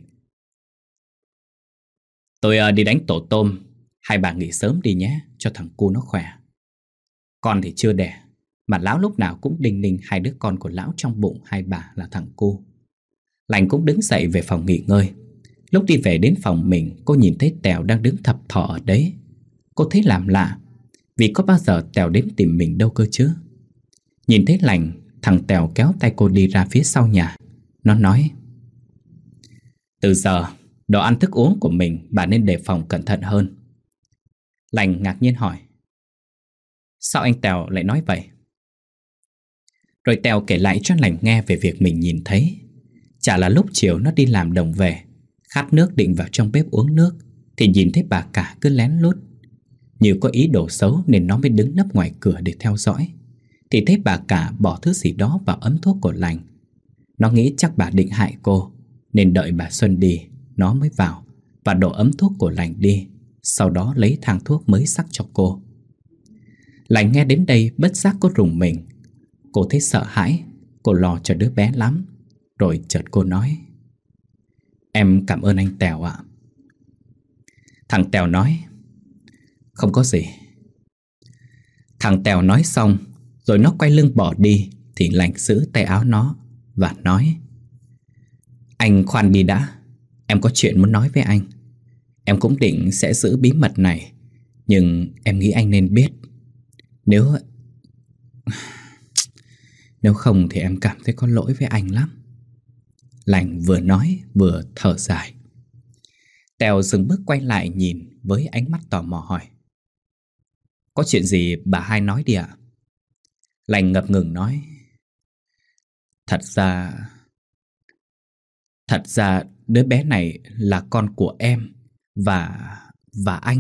Tôi uh, đi đánh tổ tôm, hai bà nghỉ sớm đi nhé, cho thằng cu nó khỏe. Con thì chưa đẻ, mà Lão lúc nào cũng đinh ninh hai đứa con của Lão trong bụng hai bà là thằng cu. Lành cũng đứng dậy về phòng nghỉ ngơi. Lúc đi về đến phòng mình, cô nhìn thấy Tèo đang đứng thập thọ ở đấy. Cô thấy làm lạ, vì có bao giờ Tèo đến tìm mình đâu cơ chứ. Nhìn thấy Lành, Thằng Tèo kéo tay cô đi ra phía sau nhà. Nó nói: từ giờ, đồ ăn thức uống của mình bà nên đề phòng cẩn thận hơn. Lành ngạc nhiên hỏi: sao anh Tèo lại nói vậy? Rồi Tèo kể lại cho Lành nghe về việc mình nhìn thấy. Chả là lúc chiều nó đi làm đồng về, khát nước định vào trong bếp uống nước, thì nhìn thấy bà cả cứ lén lút. Như có ý đồ xấu nên nó mới đứng nấp ngoài cửa để theo dõi. Thì thấy bà cả bỏ thứ gì đó vào ấm thuốc của Lành. Nó nghĩ chắc bà định hại cô, nên đợi bà Xuân đi, nó mới vào và đổ ấm thuốc của Lành đi. Sau đó lấy thang thuốc mới sắc cho cô. Lành nghe đến đây bất giác có rùng mình. Cô thấy sợ hãi, cô lo cho đứa bé lắm. Rồi chợt cô nói: em cảm ơn anh Tèo ạ. Thằng Tèo nói: không có gì. Thằng Tèo nói xong rồi nó quay lưng bỏ đi. Thì Lành giữ tay áo nó và nói: anh khoan đi đã, em có chuyện muốn nói với anh. Em cũng định sẽ giữ bí mật này, nhưng em nghĩ anh nên biết. Nếu Nếu không thì em cảm thấy có lỗi với anh lắm. Lành vừa nói vừa thở dài. Tèo dừng bước quay lại nhìn với ánh mắt tò mò hỏi: có chuyện gì bà hai nói đi ạ? Lành ngập ngừng nói: Thật ra Thật ra đứa bé này là con của em Và Và anh.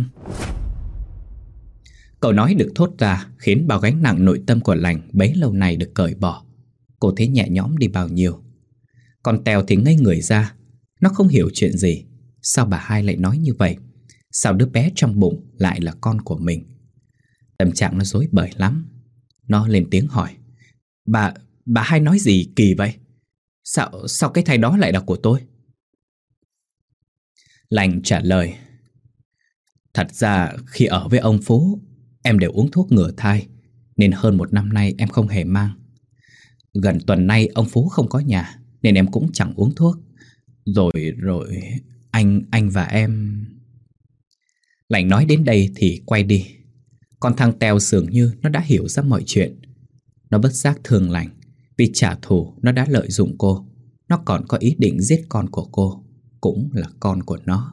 Câu nói được thốt ra khiến bao gánh nặng nội tâm của Lành bấy lâu nay được cởi bỏ. Cô thấy nhẹ nhõm đi bao nhiêu. Còn Tèo thì ngây người ra. Nó không hiểu chuyện gì. Sao bà hai lại nói như vậy? Sao đứa bé trong bụng lại là con của mình? Tâm trạng nó rối bời lắm. Nó lên tiếng hỏi: Bà, bà hai nói gì kỳ vậy? Sao, sao cái thai đó lại là của tôi? Lành trả lời: Thật ra khi ở với ông Phú, em đều uống thuốc ngừa thai, nên hơn một năm nay em không hề mang. Gần tuần nay ông Phú không có nhà, nên em cũng chẳng uống thuốc. Rồi, rồi, anh, anh và em... Lành nói đến đây thì quay đi. Còn thằng Tèo dường như nó đã hiểu ra mọi chuyện. Nó bất giác thương Lành. Vì trả thù nó đã lợi dụng cô. Nó còn có ý định giết con của cô, cũng là con của nó.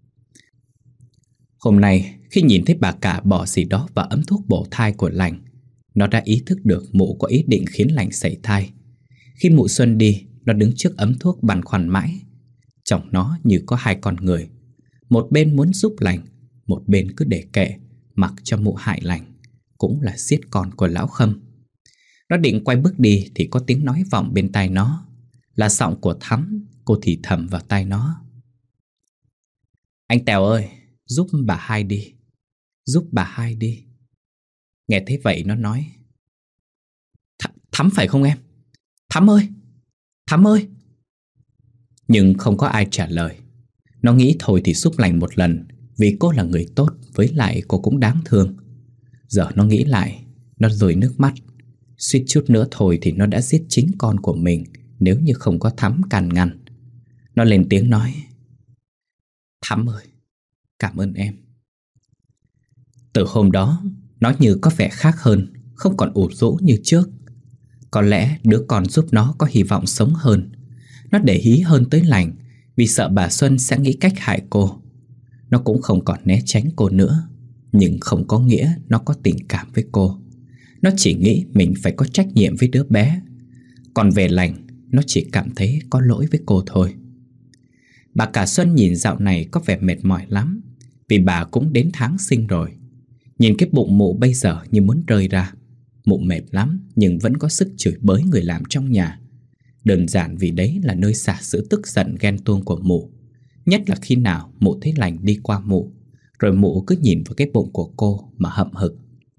Hôm nay khi nhìn thấy bà cả bỏ gì đó vào ấm thuốc bổ thai của Lành, nó đã ý thức được mụ có ý định khiến Lành sảy thai. Khi mụ Xuân đi, nó đứng trước ấm thuốc băn khoăn mãi. Trong nó như có hai con người. Một bên muốn giúp Lành, một bên cứ để kệ, mặc cho mụ hại Lành, cũng là giết con của lão Khâm. Nó định quay bước đi thì có tiếng nói vọng bên tai nó. Là giọng của Thắm. Cô thì thầm vào tai nó: Anh Tèo ơi, giúp bà hai đi. Giúp bà hai đi. Nghe thấy vậy nó nói: Th Thắm phải không em? Thắm ơi, Thắm ơi. Nhưng không có ai trả lời. Nó nghĩ thôi thì giúp Lành một lần, vì cô là người tốt, với lại cô cũng đáng thương. Giờ nó nghĩ lại, nó rơi nước mắt. Suýt chút nữa thôi thì nó đã giết chính con của mình, nếu như không có Thắm can ngăn. Nó lên tiếng nói: Thắm ơi, cảm ơn em. Từ hôm đó, nó như có vẻ khác hơn, không còn ủ rũ như trước. Có lẽ đứa con giúp nó có hy vọng sống hơn. Nó để ý hơn tới Lành, vì sợ bà Xuân sẽ nghĩ cách hại cô. Nó cũng không còn né tránh cô nữa. Nhưng không có nghĩa nó có tình cảm với cô. Nó chỉ nghĩ mình phải có trách nhiệm với đứa bé. Còn về Lành, nó chỉ cảm thấy có lỗi với cô thôi. Bà cả Xuân nhìn dạo này có vẻ mệt mỏi lắm, vì bà cũng đến tháng sinh rồi. Nhìn cái bụng mụ bây giờ như muốn rơi ra. Mụ mệt lắm nhưng vẫn có sức chửi bới người làm trong nhà. Đơn giản vì đấy là nơi xả sự tức giận ghen tuông của mụ. Nhất là khi nào mụ thấy Lành đi qua mụ, rồi mụ cứ nhìn vào cái bụng của cô mà hậm hực.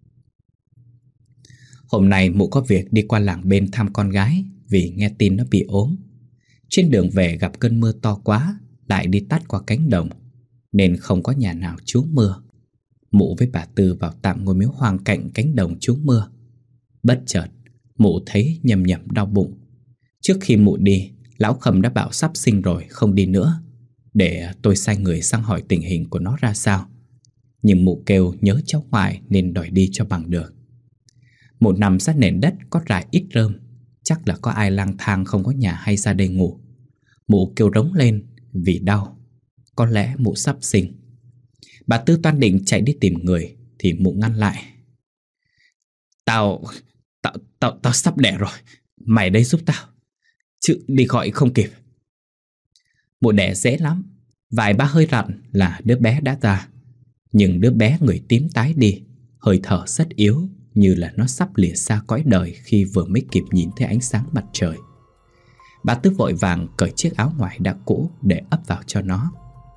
Hôm nay mụ có việc đi qua làng bên thăm con gái, vì nghe tin nó bị ốm. Trên đường về gặp cơn mưa to quá, lại đi tắt qua cánh đồng, nên không có nhà nào trú mưa. Mụ với bà Tư vào tạm ngôi miếu hoang cạnh cánh đồng trú mưa. Bất chợt mụ thấy nhầm nhầm đau bụng. Trước khi mụ đi, lão Khâm đã bảo sắp sinh rồi, không đi nữa, để tôi sai người sang hỏi tình hình của nó ra sao. Nhưng mụ kêu nhớ cháu ngoại nên đòi đi cho bằng được. Mụ nằm sát nền đất có rải ít rơm, chắc là có ai lang thang không có nhà hay ra đây ngủ. Mụ kêu rống lên vì đau. Có lẽ mụ sắp sinh. Bà Tư toan định chạy đi tìm người thì mụ ngăn lại. Tao, tao, tao, tao sắp đẻ rồi. Mày đây giúp tao, chứ đi gọi không kịp. Mụ đẻ dễ lắm. Vài ba hơi rặn là đứa bé đã ra. Nhưng đứa bé người tím tái đi, hơi thở rất yếu, như là nó sắp lìa xa cõi đời khi vừa mới kịp nhìn thấy ánh sáng mặt trời. Bà Tư vội vàng cởi chiếc áo ngoài đã cũ để ấp vào cho nó.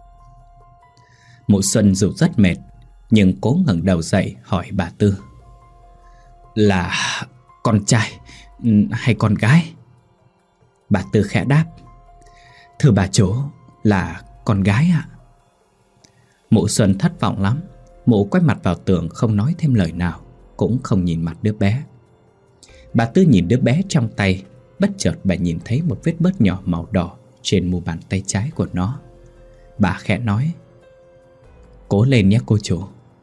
Mụ Xuân dù rất mệt, nhưng cố ngẩng đầu dậy hỏi bà Tư. Là con trai hay con gái? Bà Tư khẽ đáp. Thưa bà chủ, là con gái ạ. Mụ Xuân thất vọng lắm. Mụ quay mặt vào tường không nói thêm lời nào, cũng không nhìn mặt đứa bé. Bà Tư nhìn đứa bé trong tay. Bất chợt bà nhìn thấy một vết bớt nhỏ màu đỏ trên mu bàn tay trái của nó. Bà khẽ nói. Cố lên nhé cô chủ.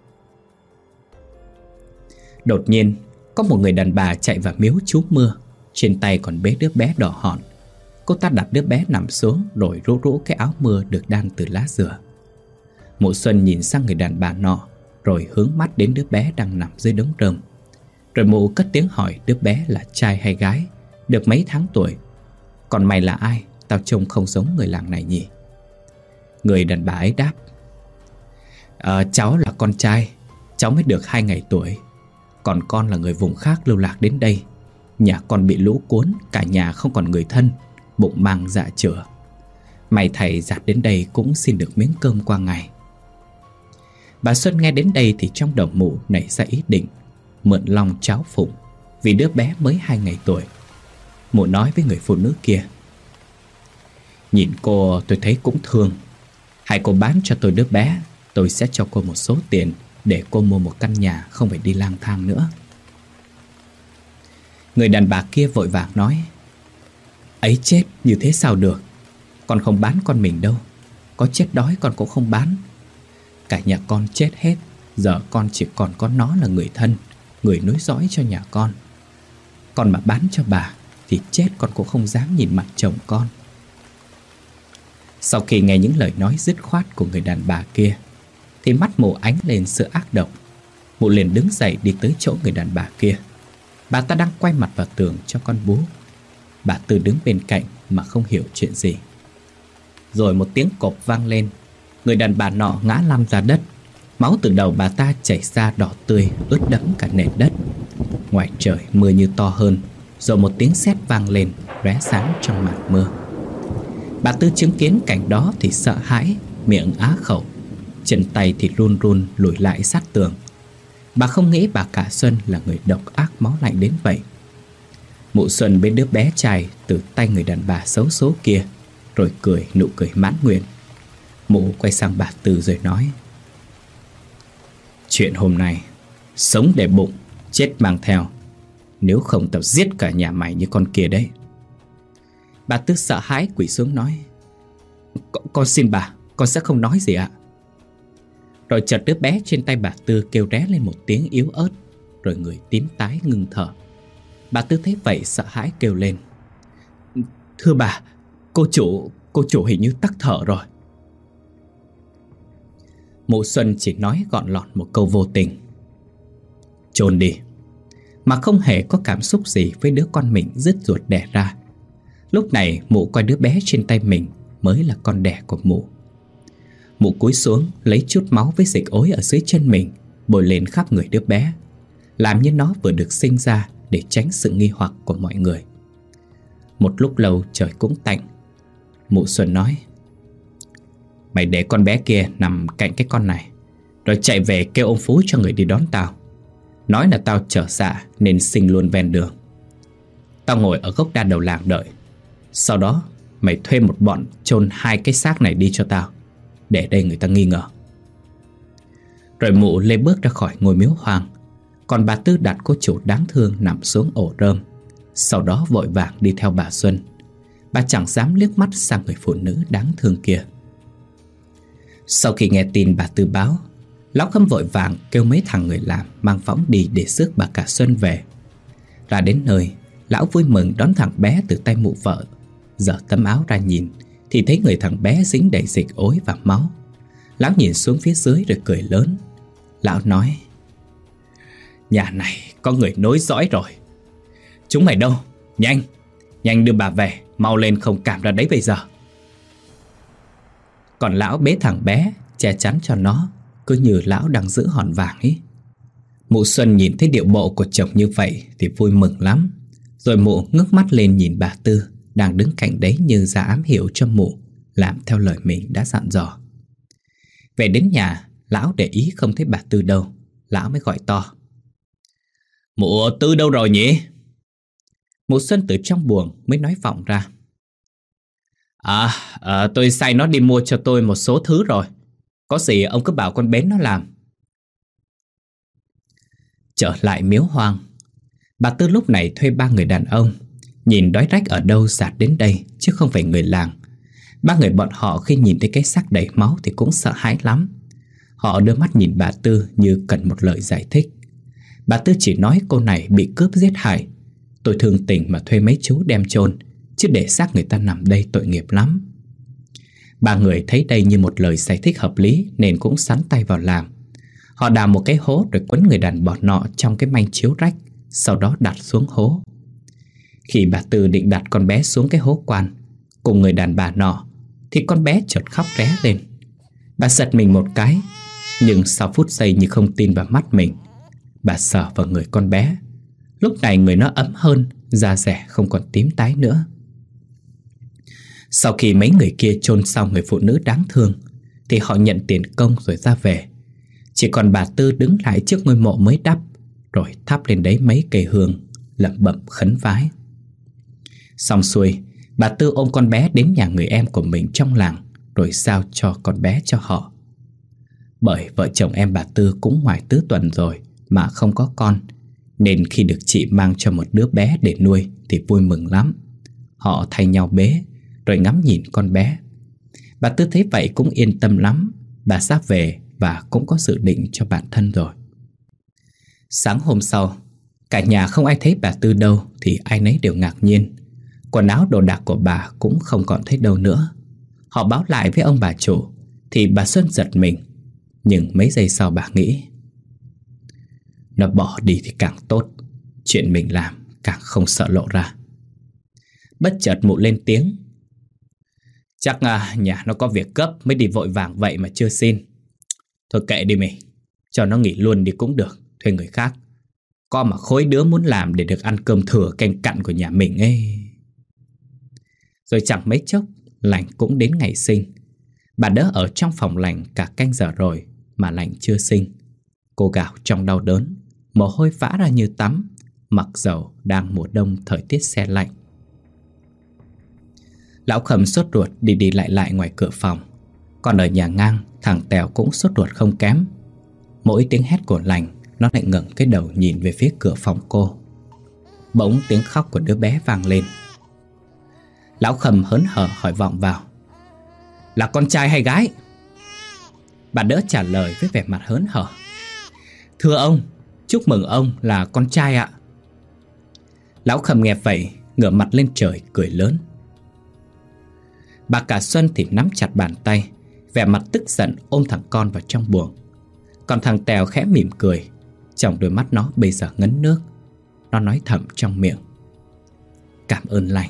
Đột nhiên có một người đàn bà chạy vào miếu chú Mưa, trên tay còn bế đứa bé đỏ hòn. Cô ta đặt đứa bé nằm xuống rồi rũ rũ cái áo mưa được đan từ lá dừa. Mụ Xuân nhìn sang người đàn bà nọ, rồi hướng mắt đến đứa bé đang nằm dưới đống rơm. Rồi mụ cất tiếng hỏi đứa bé là trai hay gái, được mấy tháng tuổi. Còn mày là ai? Tao trông không giống người làng này nhỉ? Người đàn bà ấy đáp. À, cháu là con trai. Cháu mới được hai ngày tuổi. Còn con là người vùng khác lưu lạc đến đây. Nhà con bị lũ cuốn, cả nhà không còn người thân, bụng mang dạ chửa. Mày thầy dạt đến đây cũng xin được miếng cơm qua ngày. Bà Xuân nghe đến đây thì trong đầu mụ nảy ra ý định mượn lòng cháu phụng, vì đứa bé mới hai ngày tuổi. Mụ nói với người phụ nữ kia. Nhìn cô tôi thấy cũng thương. Hãy cô bán cho tôi đứa bé, tôi sẽ cho cô một số tiền để cô mua một căn nhà, không phải đi lang thang nữa. Người đàn bà kia vội vàng nói. Ấy chết, như thế sao được? Con không bán con mình đâu. Có chết đói con cũng không bán. Cả nhà con chết hết, giờ con chỉ còn có nó là người thân, người nối dõi cho nhà con. Con mà bán cho bà thì chết con cũng không dám nhìn mặt chồng con. Sau khi nghe những lời nói dứt khoát của người đàn bà kia thì mắt mụ ánh lên sự ác độc. Mụ liền đứng dậy đi tới chỗ người đàn bà kia. Bà ta đang quay mặt vào tường cho con bú. Bà Tư đứng bên cạnh mà không hiểu chuyện gì. Rồi một tiếng cộp vang lên. Người đàn bà nọ ngã lăn ra đất. Máu từ đầu bà ta chảy ra đỏ tươi, ướt đẫm cả nền đất. Ngoài trời mưa như to hơn. Rồi một tiếng sét vang lên, lóe sáng trong màn mưa. Bà Tư chứng kiến cảnh đó thì sợ hãi, miệng á khẩu, chân tay thì run run lùi lại sát tường. Bà không nghĩ bà cả Xuân là người độc ác máu lạnh đến vậy. Mụ Xuân bên đứa bé trai từ tay người đàn bà xấu số kia, rồi cười nụ cười mãn nguyện. Mụ quay sang bà Tư rồi nói. Chuyện hôm nay, sống để bụng, chết mang theo. Nếu không tao giết cả nhà mày như con kia đấy. Bà Tư sợ hãi quỳ xuống nói. Con, con xin bà, con sẽ không nói gì ạ. Rồi chợt đứa bé trên tay bà Tư kêu ré lên một tiếng yếu ớt, rồi người tím tái ngưng thở. Bà Tư thấy vậy sợ hãi kêu lên. Thưa bà, cô chủ, cô chủ hình như tắc thở rồi. Mụ Xuân chỉ nói gọn lọt một câu vô tình. Chôn đi. Mà không hề có cảm xúc gì với đứa con mình rứt ruột đẻ ra. Lúc này mụ coi đứa bé trên tay mình mới là con đẻ của mụ. Mụ cúi xuống lấy chút máu với dịch ối ở dưới chân mình, bôi lên khắp người đứa bé, làm như nó vừa được sinh ra để tránh sự nghi hoặc của mọi người. Một lúc lâu trời cũng tạnh. Mụ Xuân nói. Mày để con bé kia nằm cạnh cái con này, rồi chạy về kêu ông Phú cho người đi đón tao. Nói là tao trở dạ nên sinh luôn ven đường. Tao ngồi ở gốc đa đầu làng đợi. Sau đó mày thuê một bọn chôn hai cái xác này đi cho tao, để đây người ta nghi ngờ. Rồi mụ lê bước ra khỏi ngôi miếu hoang. Còn bà Tư đặt cô chủ đáng thương nằm xuống ổ rơm. Sau đó vội vàng đi theo bà Xuân. Bà chẳng dám liếc mắt sang người phụ nữ đáng thương kia. Sau khi nghe tin bà Tư báo, Lão Khâm vội vàng kêu mấy thằng người làm mang võng đi để rước bà cả Xuân về. Ra đến nơi, Lão vui mừng đón thằng bé từ tay mụ vợ. Giở tấm áo ra nhìn thì thấy người thằng bé dính đầy dịch ối và máu. Lão nhìn xuống phía dưới rồi cười lớn. Lão nói: nhà này có người nối dõi rồi. Chúng mày đâu? Nhanh, nhanh đưa bà về, mau lên không cảm ra đấy bây giờ. Còn lão bế thằng bé, che chắn cho nó, cứ như lão đang giữ hòn vàng ấy. Mụ Xuân nhìn thấy điệu bộ của chồng như vậy thì vui mừng lắm. Rồi mụ ngước mắt lên nhìn bà Tư đang đứng cạnh đấy như ra ám hiệu cho mụ làm theo lời mình đã dặn dò. Về đến nhà, lão để ý không thấy bà Tư đâu. Lão mới gọi to: mụ Tư đâu rồi nhỉ? Mụ Xuân từ trong buồng mới nói vọng ra: À, à tôi sai nó đi mua cho tôi một số thứ rồi. Có gì ông cứ bảo con Bến nó làm. Trở lại miếu hoang, bà Tư lúc này thuê ba người đàn ông. Nhìn đói rách ở đâu dạt đến đây, chứ không phải người làng. Ba người bọn họ khi nhìn thấy cái xác đầy máu thì cũng sợ hãi lắm. Họ đưa mắt nhìn bà Tư như cần một lời giải thích. Bà Tư chỉ nói cô này bị cướp giết hại. Tôi thương tình mà thuê mấy chú đem chôn, chứ để xác người ta nằm đây tội nghiệp lắm. Ba người thấy đây như một lời giải thích hợp lý nên cũng sắn tay vào làm. Họ đào một cái hố rồi quấn người đàn bà nọ trong cái manh chiếu rách, sau đó đặt xuống hố. Khi bà Tư định đặt con bé xuống cái hố quan cùng người đàn bà nọ thì con bé chợt khóc ré lên. Bà giật mình một cái, nhưng sau phút giây như không tin vào mắt mình. Bà sờ vào người con bé. Lúc này người nó ấm hơn, da dẻ không còn tím tái nữa. Sau khi mấy người kia chôn xong người phụ nữ đáng thương thì họ nhận tiền công rồi ra về. Chỉ còn bà Tư đứng lại trước ngôi mộ mới đắp, rồi thắp lên đấy mấy cây hương, lẩm bẩm khấn vái. Xong xuôi, bà Tư ôm con bé đến nhà người em của mình trong làng, rồi giao cho con bé cho họ. Bởi vợ chồng em bà Tư cũng ngoài tứ tuần rồi mà không có con, nên khi được chị mang cho một đứa bé để nuôi thì vui mừng lắm. Họ thay nhau bế, rồi ngắm nhìn con bé. Bà Tư thấy vậy cũng yên tâm lắm. Bà sắp về và cũng có dự định cho bản thân rồi. Sáng hôm sau, cả nhà không ai thấy bà Tư đâu thì ai nấy đều ngạc nhiên. Quần áo đồ đạc của bà cũng không còn thấy đâu nữa. Họ báo lại với ông bà chủ thì bà Xuân giật mình. Nhưng mấy giây sau bà nghĩ: nó bỏ đi thì càng tốt, chuyện mình làm càng không sợ lộ ra. Bất chợt mụ lên tiếng: chắc à, nhà nó có việc gấp mới đi vội vàng vậy mà chưa xin. Thôi kệ đi mình, cho nó nghỉ luôn đi cũng được, thuê người khác. Có mà khối đứa muốn làm để được ăn cơm thừa canh cặn của nhà mình ấy. Rồi chẳng mấy chốc Lành cũng đến ngày sinh. Bà đỡ ở trong phòng Lành cả canh giờ rồi mà Lành chưa sinh. Cô gào trong đau đớn, mồ hôi vã ra như tắm, mặc dầu đang mùa đông thời tiết se lạnh. Lão Khầm sốt ruột đi đi lại lại ngoài cửa phòng. Còn ở nhà ngang, thằng Tèo cũng sốt ruột không kém. Mỗi tiếng hét của Lành, nó lại ngẩng cái đầu nhìn về phía cửa phòng cô. Bỗng tiếng khóc của đứa bé vang lên. Lão Khầm hớn hở hỏi vọng vào: là con trai hay gái? Bà đỡ trả lời với vẻ mặt hớn hở: thưa ông, chúc mừng ông là con trai ạ. Lão Khầm nghe vậy ngửa mặt lên trời cười lớn. Bà cả Xuân thì nắm chặt bàn tay, vẻ mặt tức giận ôm thằng con vào trong buồng. Còn thằng Tèo khẽ mỉm cười, trong đôi mắt nó bây giờ ngấn nước. Nó nói thầm trong miệng: cảm ơn Lành.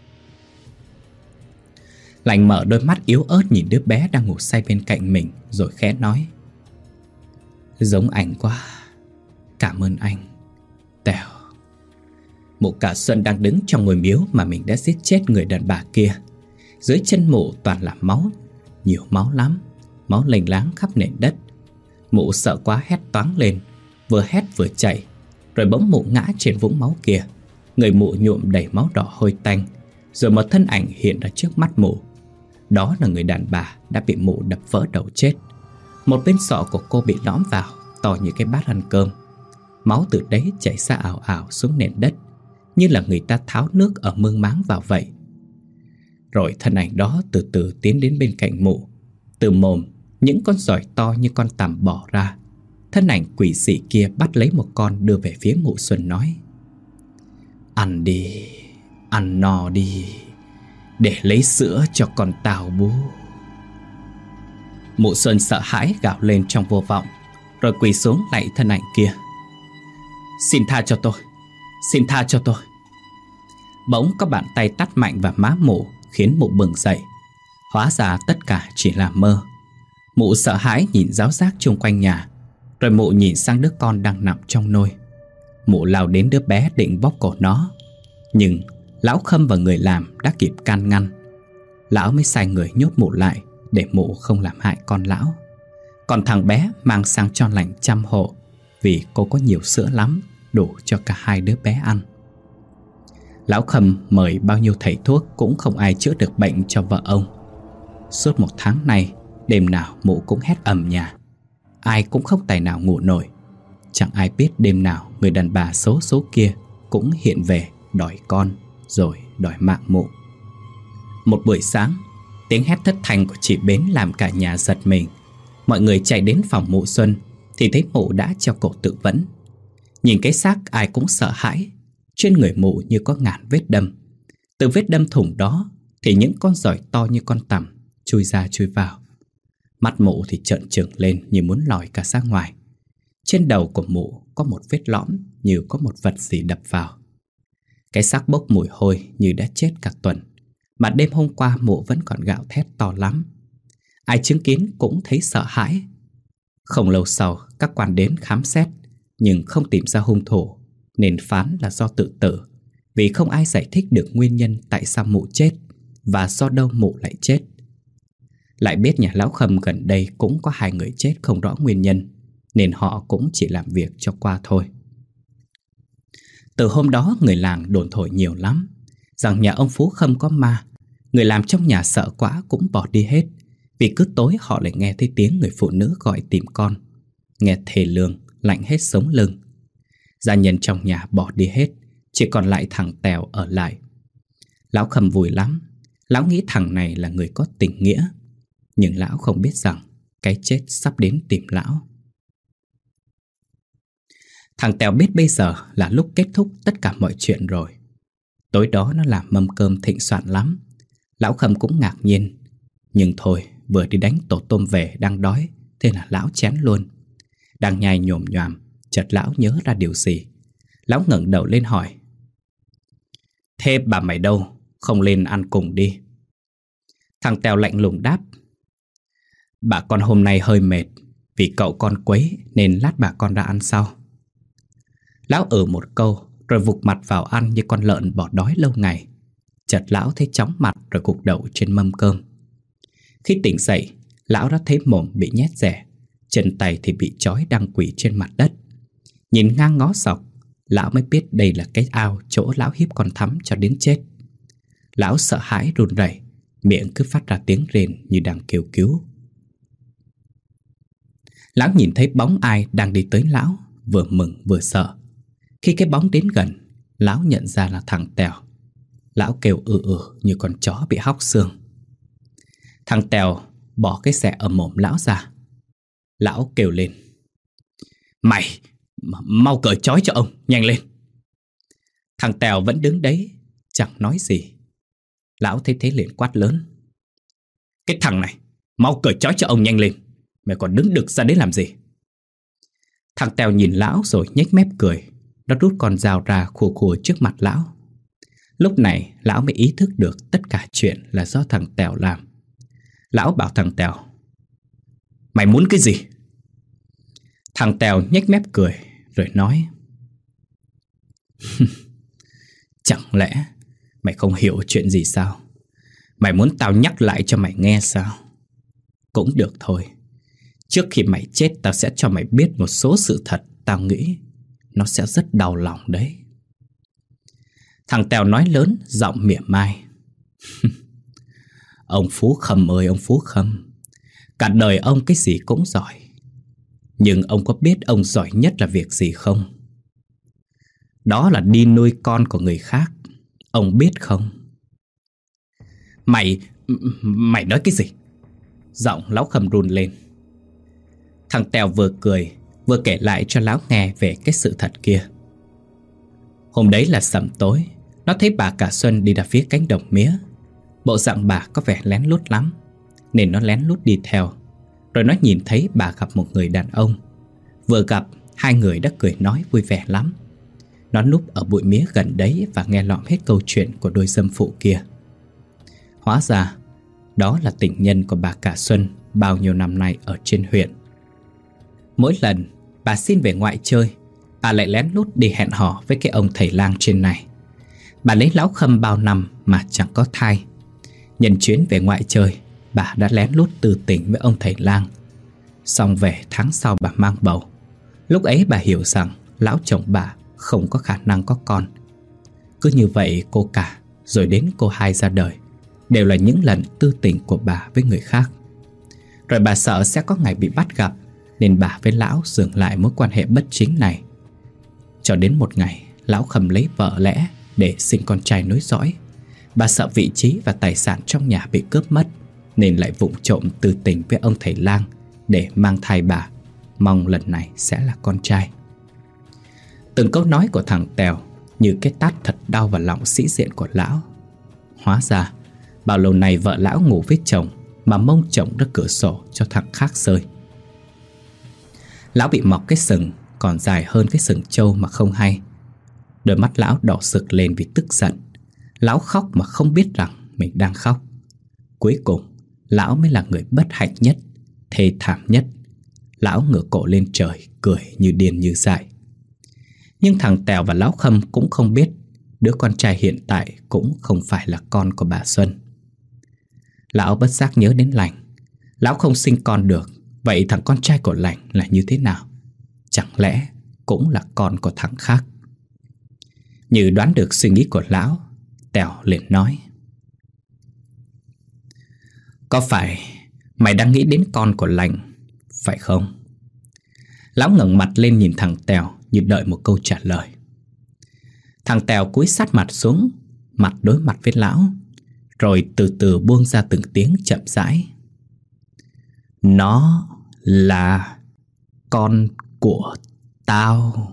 Lành mở đôi mắt yếu ớt nhìn đứa bé đang ngủ say bên cạnh mình, rồi khẽ nói: giống anh quá, cảm ơn anh, Tèo. Mụ cả Xuân đang đứng trong ngôi miếu mà mình đã giết chết người đàn bà kia. Dưới chân mụ toàn là máu, nhiều máu lắm, máu lênh láng khắp nền đất. Mụ sợ quá hét toáng lên, vừa hét vừa chạy. Rồi bỗng mụ ngã trên vũng máu kia. Người mụ nhuộm đầy máu đỏ hôi tanh. Rồi một thân ảnh hiện ra trước mắt mụ. Đó là người đàn bà đã bị mụ đập vỡ đầu chết. Một bên sọ của cô bị lõm vào, to như cái bát ăn cơm. Máu từ đấy chảy ra ảo ảo xuống nền đất, như là người ta tháo nước ở mương máng vào vậy. Rồi thân ảnh đó từ từ tiến đến bên cạnh mụ. Từ mồm những con giỏi to như con tằm bỏ ra. Thân ảnh quỷ dị kia bắt lấy một con đưa về phía mụ Xuân nói: Ăn đi, ăn no đi, để lấy sữa cho con tao bú. Mụ Xuân sợ hãi gào lên trong vô vọng, rồi quỳ xuống lạy thân ảnh kia. Xin tha cho tôi, xin tha cho tôi. Bỗng có bàn tay tát mạnh vào má mụ, khiến mụ bừng dậy. Hóa ra tất cả chỉ là mơ. Mụ sợ hãi nhìn ráo rác chung quanh nhà, rồi mụ nhìn sang đứa con đang nằm trong nôi. Mụ lao đến đứa bé định bóp cổ nó, nhưng lão Khâm và người làm đã kịp can ngăn. Lão mới sai người nhốt mụ lại để mụ không làm hại con lão. Còn thằng bé mang sang cho lành chăm hộ, vì cô có nhiều sữa lắm, đủ cho cả hai đứa bé ăn. Lão Khâm mời bao nhiêu thầy thuốc cũng không ai chữa được bệnh cho vợ ông. Suốt một tháng nay, đêm nào mụ cũng hét ầm nhà. Ai cũng không tài nào ngủ nổi. Chẳng ai biết đêm nào người đàn bà xấu số kia cũng hiện về đòi con, rồi đòi mạng mụ. Một buổi sáng, tiếng hét thất thanh của chị Bến làm cả nhà giật mình. Mọi người chạy đến phòng mụ Xuân thì thấy mụ đã treo cổ tự vẫn. Nhìn cái xác ai cũng sợ hãi. Trên người mụ như có ngàn vết đâm. Từ vết đâm thủng đó thì những con giỏi to như con tằm chui ra chui vào. Mắt mụ thì trợn trừng lên như muốn lòi cả ra ngoài. Trên đầu của mụ có một vết lõm như có một vật gì đập vào. Cái xác bốc mùi hôi như đã chết cả tuần, mà đêm hôm qua mụ vẫn còn gào thét to lắm. Ai chứng kiến cũng thấy sợ hãi. Không lâu sau, các quan đến khám xét nhưng không tìm ra hung thủ, nên phán là do tự tử, vì không ai giải thích được nguyên nhân tại sao mụ chết và do đâu mụ lại chết. Lại biết nhà lão Khâm gần đây cũng có hai người chết không rõ nguyên nhân, nên họ cũng chỉ làm việc cho qua thôi. Từ hôm đó người làng đồn thổi nhiều lắm, rằng nhà ông Phú Khâm có ma. Người làm trong nhà sợ quá cũng bỏ đi hết, vì cứ tối họ lại nghe thấy tiếng người phụ nữ gọi tìm con. Nghe thề lương, lạnh hết sống lưng. Gia nhân trong nhà bỏ đi hết, chỉ còn lại thằng Tèo ở lại. Lão Khâm vui lắm. Lão nghĩ thằng này là người có tình nghĩa, nhưng lão không biết rằng cái chết sắp đến tìm lão. Thằng Tèo biết bây giờ là lúc kết thúc tất cả mọi chuyện rồi. Tối đó nó làm mâm cơm thịnh soạn lắm. Lão Khâm cũng ngạc nhiên. Nhưng thôi, vừa đi đánh tổ tôm về đang đói, thế là lão chén luôn. Đang nhai nhồm nhoàm, chợt lão nhớ ra điều gì. Lão ngẩng đầu lên hỏi: Thế bà mày đâu? Không lên ăn cùng đi. Thằng Tèo lạnh lùng đáp: Bà con hôm nay hơi mệt, vì cậu con quấy nên lát bà con ra ăn sau. Lão ừ một câu rồi vụt mặt vào ăn như con lợn bỏ đói lâu ngày. Chợt lão thấy chóng mặt rồi gục đầu trên mâm cơm. Khi tỉnh dậy, lão đã thấy mồm bị nhét rẻ, chân tay thì bị trói đang quỳ trên mặt đất. Nhìn ngang ngó dọc, lão mới biết đây là cái ao chỗ lão hiếp con Thắm cho đến chết. Lão sợ hãi run rẩy, miệng cứ phát ra tiếng rền như đang kêu cứu. Lão nhìn thấy bóng ai đang đi tới lão, vừa mừng vừa sợ. Khi cái bóng đến gần, lão nhận ra là thằng Tèo. Lão kêu ừ ừ như con chó bị hóc xương. Thằng Tèo bỏ cái xẻ ở mồm lão ra. Lão kêu lên: Mày, mau cởi trói cho ông, nhanh lên. Thằng Tèo vẫn đứng đấy, chẳng nói gì. Lão thấy thế liền quát lớn: Cái thằng này, mau cởi trói cho ông nhanh lên. Mày còn đứng đực ra đấy làm gì? Thằng Tèo nhìn lão rồi nhếch mép cười. Nó rút con dao ra khua khua trước mặt lão. Lúc này lão mới ý thức được tất cả chuyện là do thằng Tèo làm. Lão bảo thằng Tèo: Mày muốn cái gì? Thằng Tèo nhếch mép cười rồi nói: Chẳng lẽ mày không hiểu chuyện gì sao? Mày muốn tao nhắc lại cho mày nghe sao? Cũng được thôi. Trước khi mày chết, tao sẽ cho mày biết một số sự thật tao nghĩ nó sẽ rất đau lòng đấy. Thằng Tèo nói lớn, giọng mỉa mai: Ông Phú Khâm ơi ông Phú Khâm, cả đời ông cái gì cũng giỏi, nhưng ông có biết ông giỏi nhất là việc gì không? Đó là đi nuôi con của người khác. Ông biết không? Mày, mày nói cái gì? Giọng lão Khâm run lên. Thằng Tèo vừa cười vừa kể lại cho lão nghe về cái sự thật kia. Hôm đấy là sẩm tối, nó thấy bà cả Xuân đi ra phía cánh đồng mía. Bộ dạng bà có vẻ lén lút lắm, nên nó lén lút đi theo. Rồi nó nhìn thấy bà gặp một người đàn ông. Vừa gặp, hai người đã cười nói vui vẻ lắm. Nó núp ở bụi mía gần đấy và nghe lọm hết câu chuyện của đôi dâm phụ kia. Hóa ra, đó là tình nhân của bà cả Xuân bao nhiêu năm nay ở trên huyện. Mỗi lần bà xin về ngoại chơi, bà lại lén lút đi hẹn hò với cái ông thầy lang trên này. Bà lấy Lão Khâm bao năm mà chẳng có thai. Nhân chuyến về ngoại chơi, bà đã lén lút tư tình với ông thầy lang. Xong về tháng sau bà mang bầu. Lúc ấy bà hiểu rằng lão chồng bà không có khả năng có con. Cứ như vậy cô cả, rồi đến cô hai ra đời, đều là những lần tư tình của bà với người khác. Rồi bà sợ sẽ có ngày bị bắt gặp, nên bà với lão dừng lại mối quan hệ bất chính này. Cho đến một ngày, Lão Khâm lấy vợ lẽ để sinh con trai nối dõi. Bà sợ vị trí và tài sản trong nhà bị cướp mất, nên lại vụng trộm tư tình với ông thầy lang để mang thai bà, mong lần này sẽ là con trai. Từng câu nói của thằng Tèo như cái tát thật đau vào lòng sĩ diện của lão. Hóa ra bao lâu nay vợ lão ngủ với chồng mà mông chồng ra cửa sổ cho thằng khác sơi. Lão bị mọc cái sừng còn dài hơn cái sừng trâu mà không hay. Đôi mắt lão đỏ sực lên vì tức giận. Lão khóc mà không biết rằng mình đang khóc. Cuối cùng lão mới là người bất hạnh nhất, thê thảm nhất. Lão ngửa cổ lên trời, cười như điên như dại. Nhưng thằng Tèo và Lão Khâm cũng không biết đứa con trai hiện tại cũng không phải là con của bà Xuân. Lão bất giác nhớ đến Lành. Lão không sinh con được, vậy thằng con trai của Lành là như thế nào? Chẳng lẽ cũng là con của thằng khác? Như đoán được suy nghĩ của lão, Tèo liền nói: "Có phải mày đang nghĩ đến con của Lành, phải không?" Lão ngẩng mặt lên nhìn thằng Tèo như đợi một câu trả lời. Thằng Tèo cúi sát mặt xuống, mặt đối mặt với lão, rồi từ từ buông ra từng tiếng chậm rãi: "Nó là con của tao."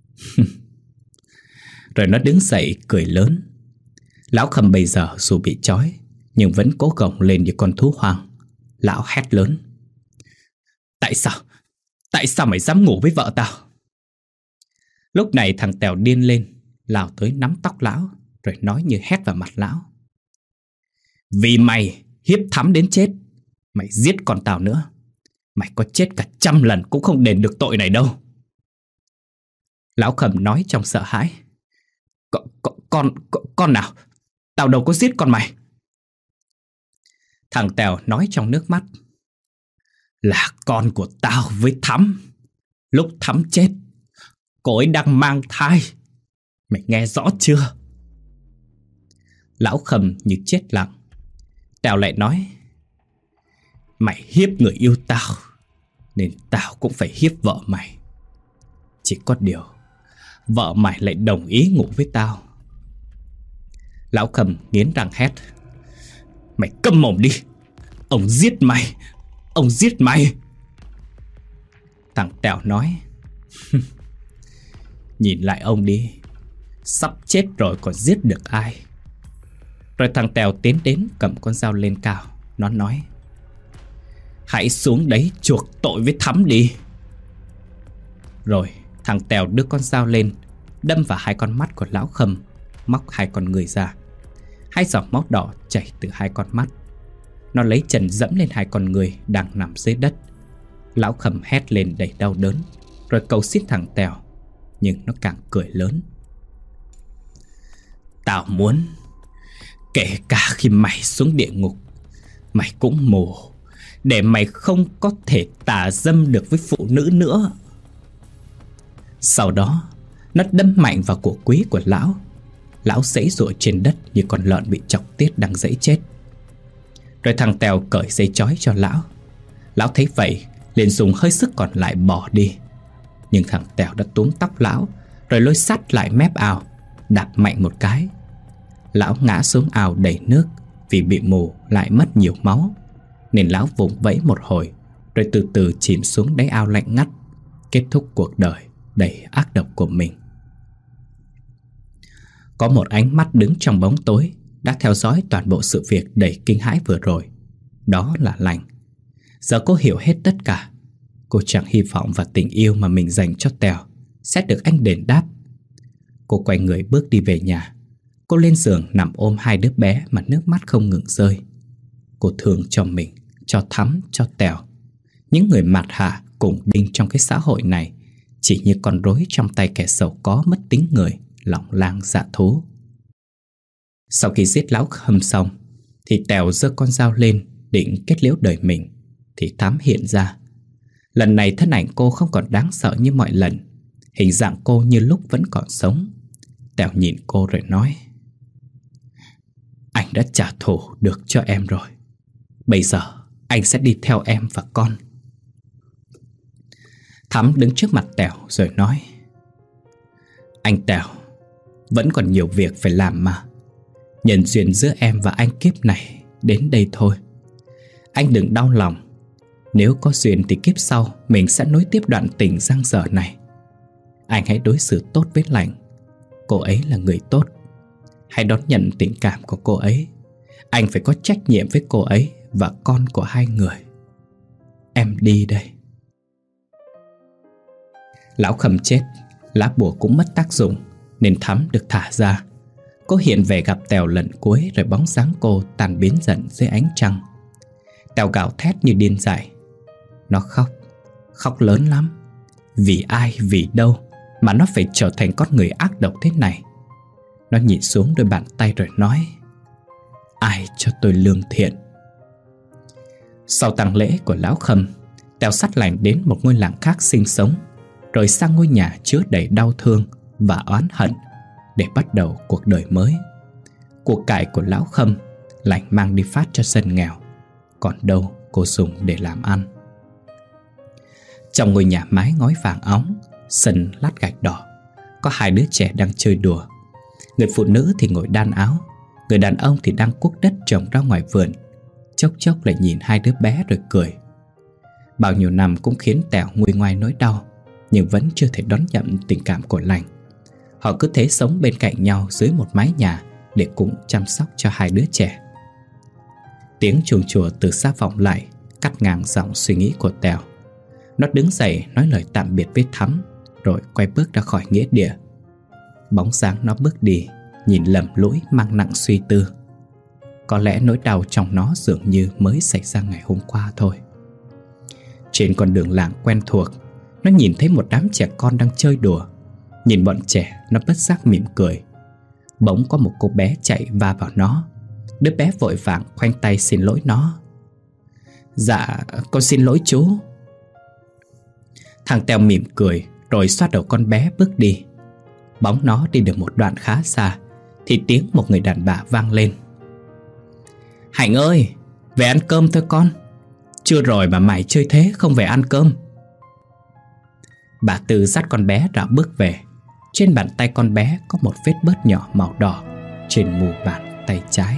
Rồi nó đứng dậy cười lớn. Lão Khâm bây giờ dù bị trói nhưng vẫn cố gồng lên như con thú hoang. Lão hét lớn: "Tại sao? Tại sao mày dám ngủ với vợ tao?" Lúc này thằng Tèo điên lên, lao tới nắm tóc lão, rồi nói như hét vào mặt lão: "Vì mày hiếp Thắm đến chết, mày giết con tao nữa. Mày có chết cả trăm lần cũng không đền được tội này đâu." Lão Khâm nói trong sợ hãi: Con, con, con, con nào? Tao đâu có giết con mày." Thằng Tèo nói trong nước mắt: "Là con của tao với Thắm. Lúc Thắm chết, cô ấy đang mang thai. Mày nghe rõ chưa?" Lão Khâm như chết lặng. Tèo lại nói: "Mày hiếp người yêu tao, nên tao cũng phải hiếp vợ mày. Chỉ có điều vợ mày lại đồng ý ngủ với tao." Lão Khâm nghiến răng hét: "Mày câm mồm đi! Ông giết mày! Ông giết mày!" Thằng Tèo nói: "Nhìn lại ông đi, sắp chết rồi còn giết được ai." Rồi thằng Tèo tiến đến cầm con dao lên cao. Nó nói: "Hãy xuống đấy chuộc tội với Thắm đi." Rồi thằng Tèo đưa con dao lên, đâm vào hai con mắt của Lão Khâm, móc hai con người ra. Hai giọt máu đỏ chảy từ hai con mắt. Nó lấy chân dẫm lên hai con người đang nằm dưới đất. Lão Khâm hét lên đầy đau đớn, rồi cầu xin thằng Tèo, nhưng nó càng cười lớn: "Tao muốn kể cả khi mày xuống địa ngục, mày cũng mù, để mày không có thể tà dâm được với phụ nữ nữa." Sau đó nó đâm mạnh vào cổ quý của lão. Lão giãy giụa trên đất như con lợn bị chọc tiết đang giãy chết. Rồi thằng Tèo cởi dây trói cho lão. Lão thấy vậy liền dùng hơi sức còn lại bỏ đi. Nhưng thằng Tèo đã túm tóc lão, rồi lôi sát lại mép ao, đạp mạnh một cái. Lão ngã xuống ao đầy nước. Vì bị mù lại mất nhiều máu, nên lão vùng vẫy một hồi, rồi từ từ chìm xuống đáy ao lạnh ngắt, kết thúc cuộc đời đầy ác độc của mình. Có một ánh mắt đứng trong bóng tối đã theo dõi toàn bộ sự việc đầy kinh hãi vừa rồi. Đó là Lành. Giờ cô hiểu hết tất cả. Cô chẳng hy vọng và tình yêu mà mình dành cho Tèo sẽ được anh đền đáp. Cô quay người bước đi về nhà. Cô lên giường nằm ôm hai đứa bé mà nước mắt không ngừng rơi. Cô thương cho mình, cho Thắm, cho Tèo. Những người mạt hạ cùng đinh trong cái xã hội này chỉ như con rối trong tay kẻ giàu có mất tính người, lòng lang dạ thú. Sau khi giết lão Khâm xong thì Tèo giơ con dao lên định kết liễu đời mình, thì Thắm hiện ra. Lần này thân ảnh cô không còn đáng sợ như mọi lần. Hình dạng cô như lúc vẫn còn sống. Tèo nhìn cô rồi nói: Anh đã trả thù được cho em rồi. Bây giờ anh sẽ đi theo em và con. Thắm đứng trước mặt Tèo rồi nói: Anh Tèo, vẫn còn nhiều việc phải làm mà. Nhân duyên giữa em và anh kiếp này đến đây thôi. Anh đừng đau lòng. Nếu có duyên thì kiếp sau mình sẽ nối tiếp đoạn tình dang dở này. Anh hãy đối xử tốt với Lành. Cô ấy là người tốt. Hãy đón nhận tình cảm của cô ấy. Anh phải có trách nhiệm với cô ấy và con của hai người. Em đi đây. Lão Khâm chết, lá bùa cũng mất tác dụng, nên Thắm được thả ra. Cô hiện về gặp Tèo lần cuối, rồi bóng dáng cô tan biến dần dưới ánh trăng. Tèo gào thét như điên dại. Nó khóc, khóc lớn lắm. Vì ai, vì đâu mà nó phải trở thành con người ác độc thế này? Nó nhìn xuống đôi bàn tay rồi nói: Ai cho tôi lương thiện? Sau tang lễ của lão Khâm, Tèo dắt Lành đến một ngôi làng khác sinh sống, rồi sang ngôi nhà chứa đầy đau thương và oán hận để bắt đầu cuộc đời mới. Của cải của lão Khâm, Lành mang đi phát cho dân nghèo, còn đâu cô dùng để làm ăn. Trong ngôi nhà mái ngói vàng óng, sân lát gạch đỏ, có hai đứa trẻ đang chơi đùa. Người phụ nữ thì ngồi đan áo, người đàn ông thì đang cuốc đất trồng ra ngoài vườn. Chốc chốc lại nhìn hai đứa bé rồi cười. Bao nhiêu năm cũng khiến Tèo nguôi ngoai nỗi đau, nhưng vẫn chưa thể đón nhận tình cảm của Lành. Họ cứ thế sống bên cạnh nhau dưới một mái nhà để cùng chăm sóc cho hai đứa trẻ. Tiếng chuông chùa từ xa vọng lại, cắt ngang dòng suy nghĩ của Tèo. Nó đứng dậy nói lời tạm biệt với Thắm, rồi quay bước ra khỏi nghĩa địa. Bóng dáng nó bước đi, nhìn lầm lũi mang nặng suy tư. Có lẽ nỗi đau trong nó dường như mới xảy ra ngày hôm qua thôi. Trên con đường làng quen thuộc, nó nhìn thấy một đám trẻ con đang chơi đùa. Nhìn bọn trẻ, nó bất giác mỉm cười. Bỗng có một cô bé chạy va vào nó. Đứa bé vội vàng khoanh tay xin lỗi nó. Dạ, con xin lỗi chú. Thằng Tèo mỉm cười rồi xoa đầu con bé bước đi. Bóng nó đi được một đoạn khá xa thì tiếng một người đàn bà vang lên. Hạnh ơi, về ăn cơm thôi con. Trưa rồi mà mày chơi thế không về ăn cơm. Bà Tư dắt con bé rảo bước về. Trên bàn tay con bé có một vết bớt nhỏ màu đỏ trên mu bàn tay trái.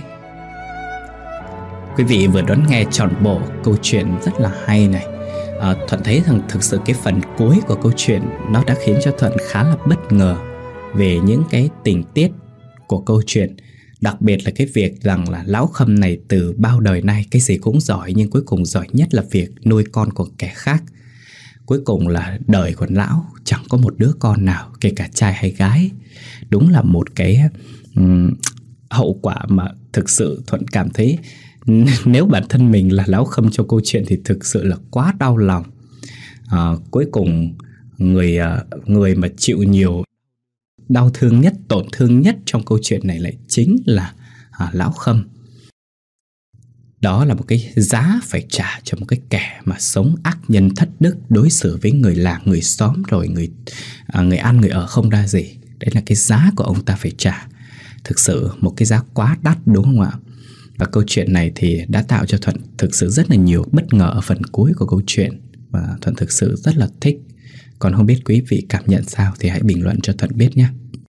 Quý vị vừa đón nghe trọn bộ câu chuyện rất là hay này. à, Thuận thấy rằng thực sự cái phần cuối của câu chuyện nó đã khiến cho Thuận khá là bất ngờ về những cái tình tiết của câu chuyện. Đặc biệt là cái việc rằng là lão Khâm này từ bao đời nay cái gì cũng giỏi, nhưng cuối cùng giỏi nhất là việc nuôi con của kẻ khác. Cuối cùng là đời của lão chẳng có một đứa con nào, kể cả trai hay gái. Đúng là một cái um, hậu quả mà thực sự Thuận cảm thấy nếu bản thân mình là lão Khâm trong câu chuyện thì thực sự là quá đau lòng. à, Cuối cùng người, người mà chịu nhiều đau thương nhất, tổn thương nhất trong câu chuyện này lại chính là à, lão Khâm. Đó là một cái giá phải trả cho một cái kẻ mà sống ác nhân thất đức, đối xử với người làng, người xóm, rồi người, à, người ăn người ở không ra gì. Đấy là cái giá của ông ta phải trả. Thực sự một cái giá quá đắt, đúng không ạ? Và câu chuyện này thì đã tạo cho Thuận thực sự rất là nhiều bất ngờ ở phần cuối của câu chuyện, và Thuận thực sự rất là thích. Còn không biết quý vị cảm nhận sao thì hãy bình luận cho Thuận biết nhé.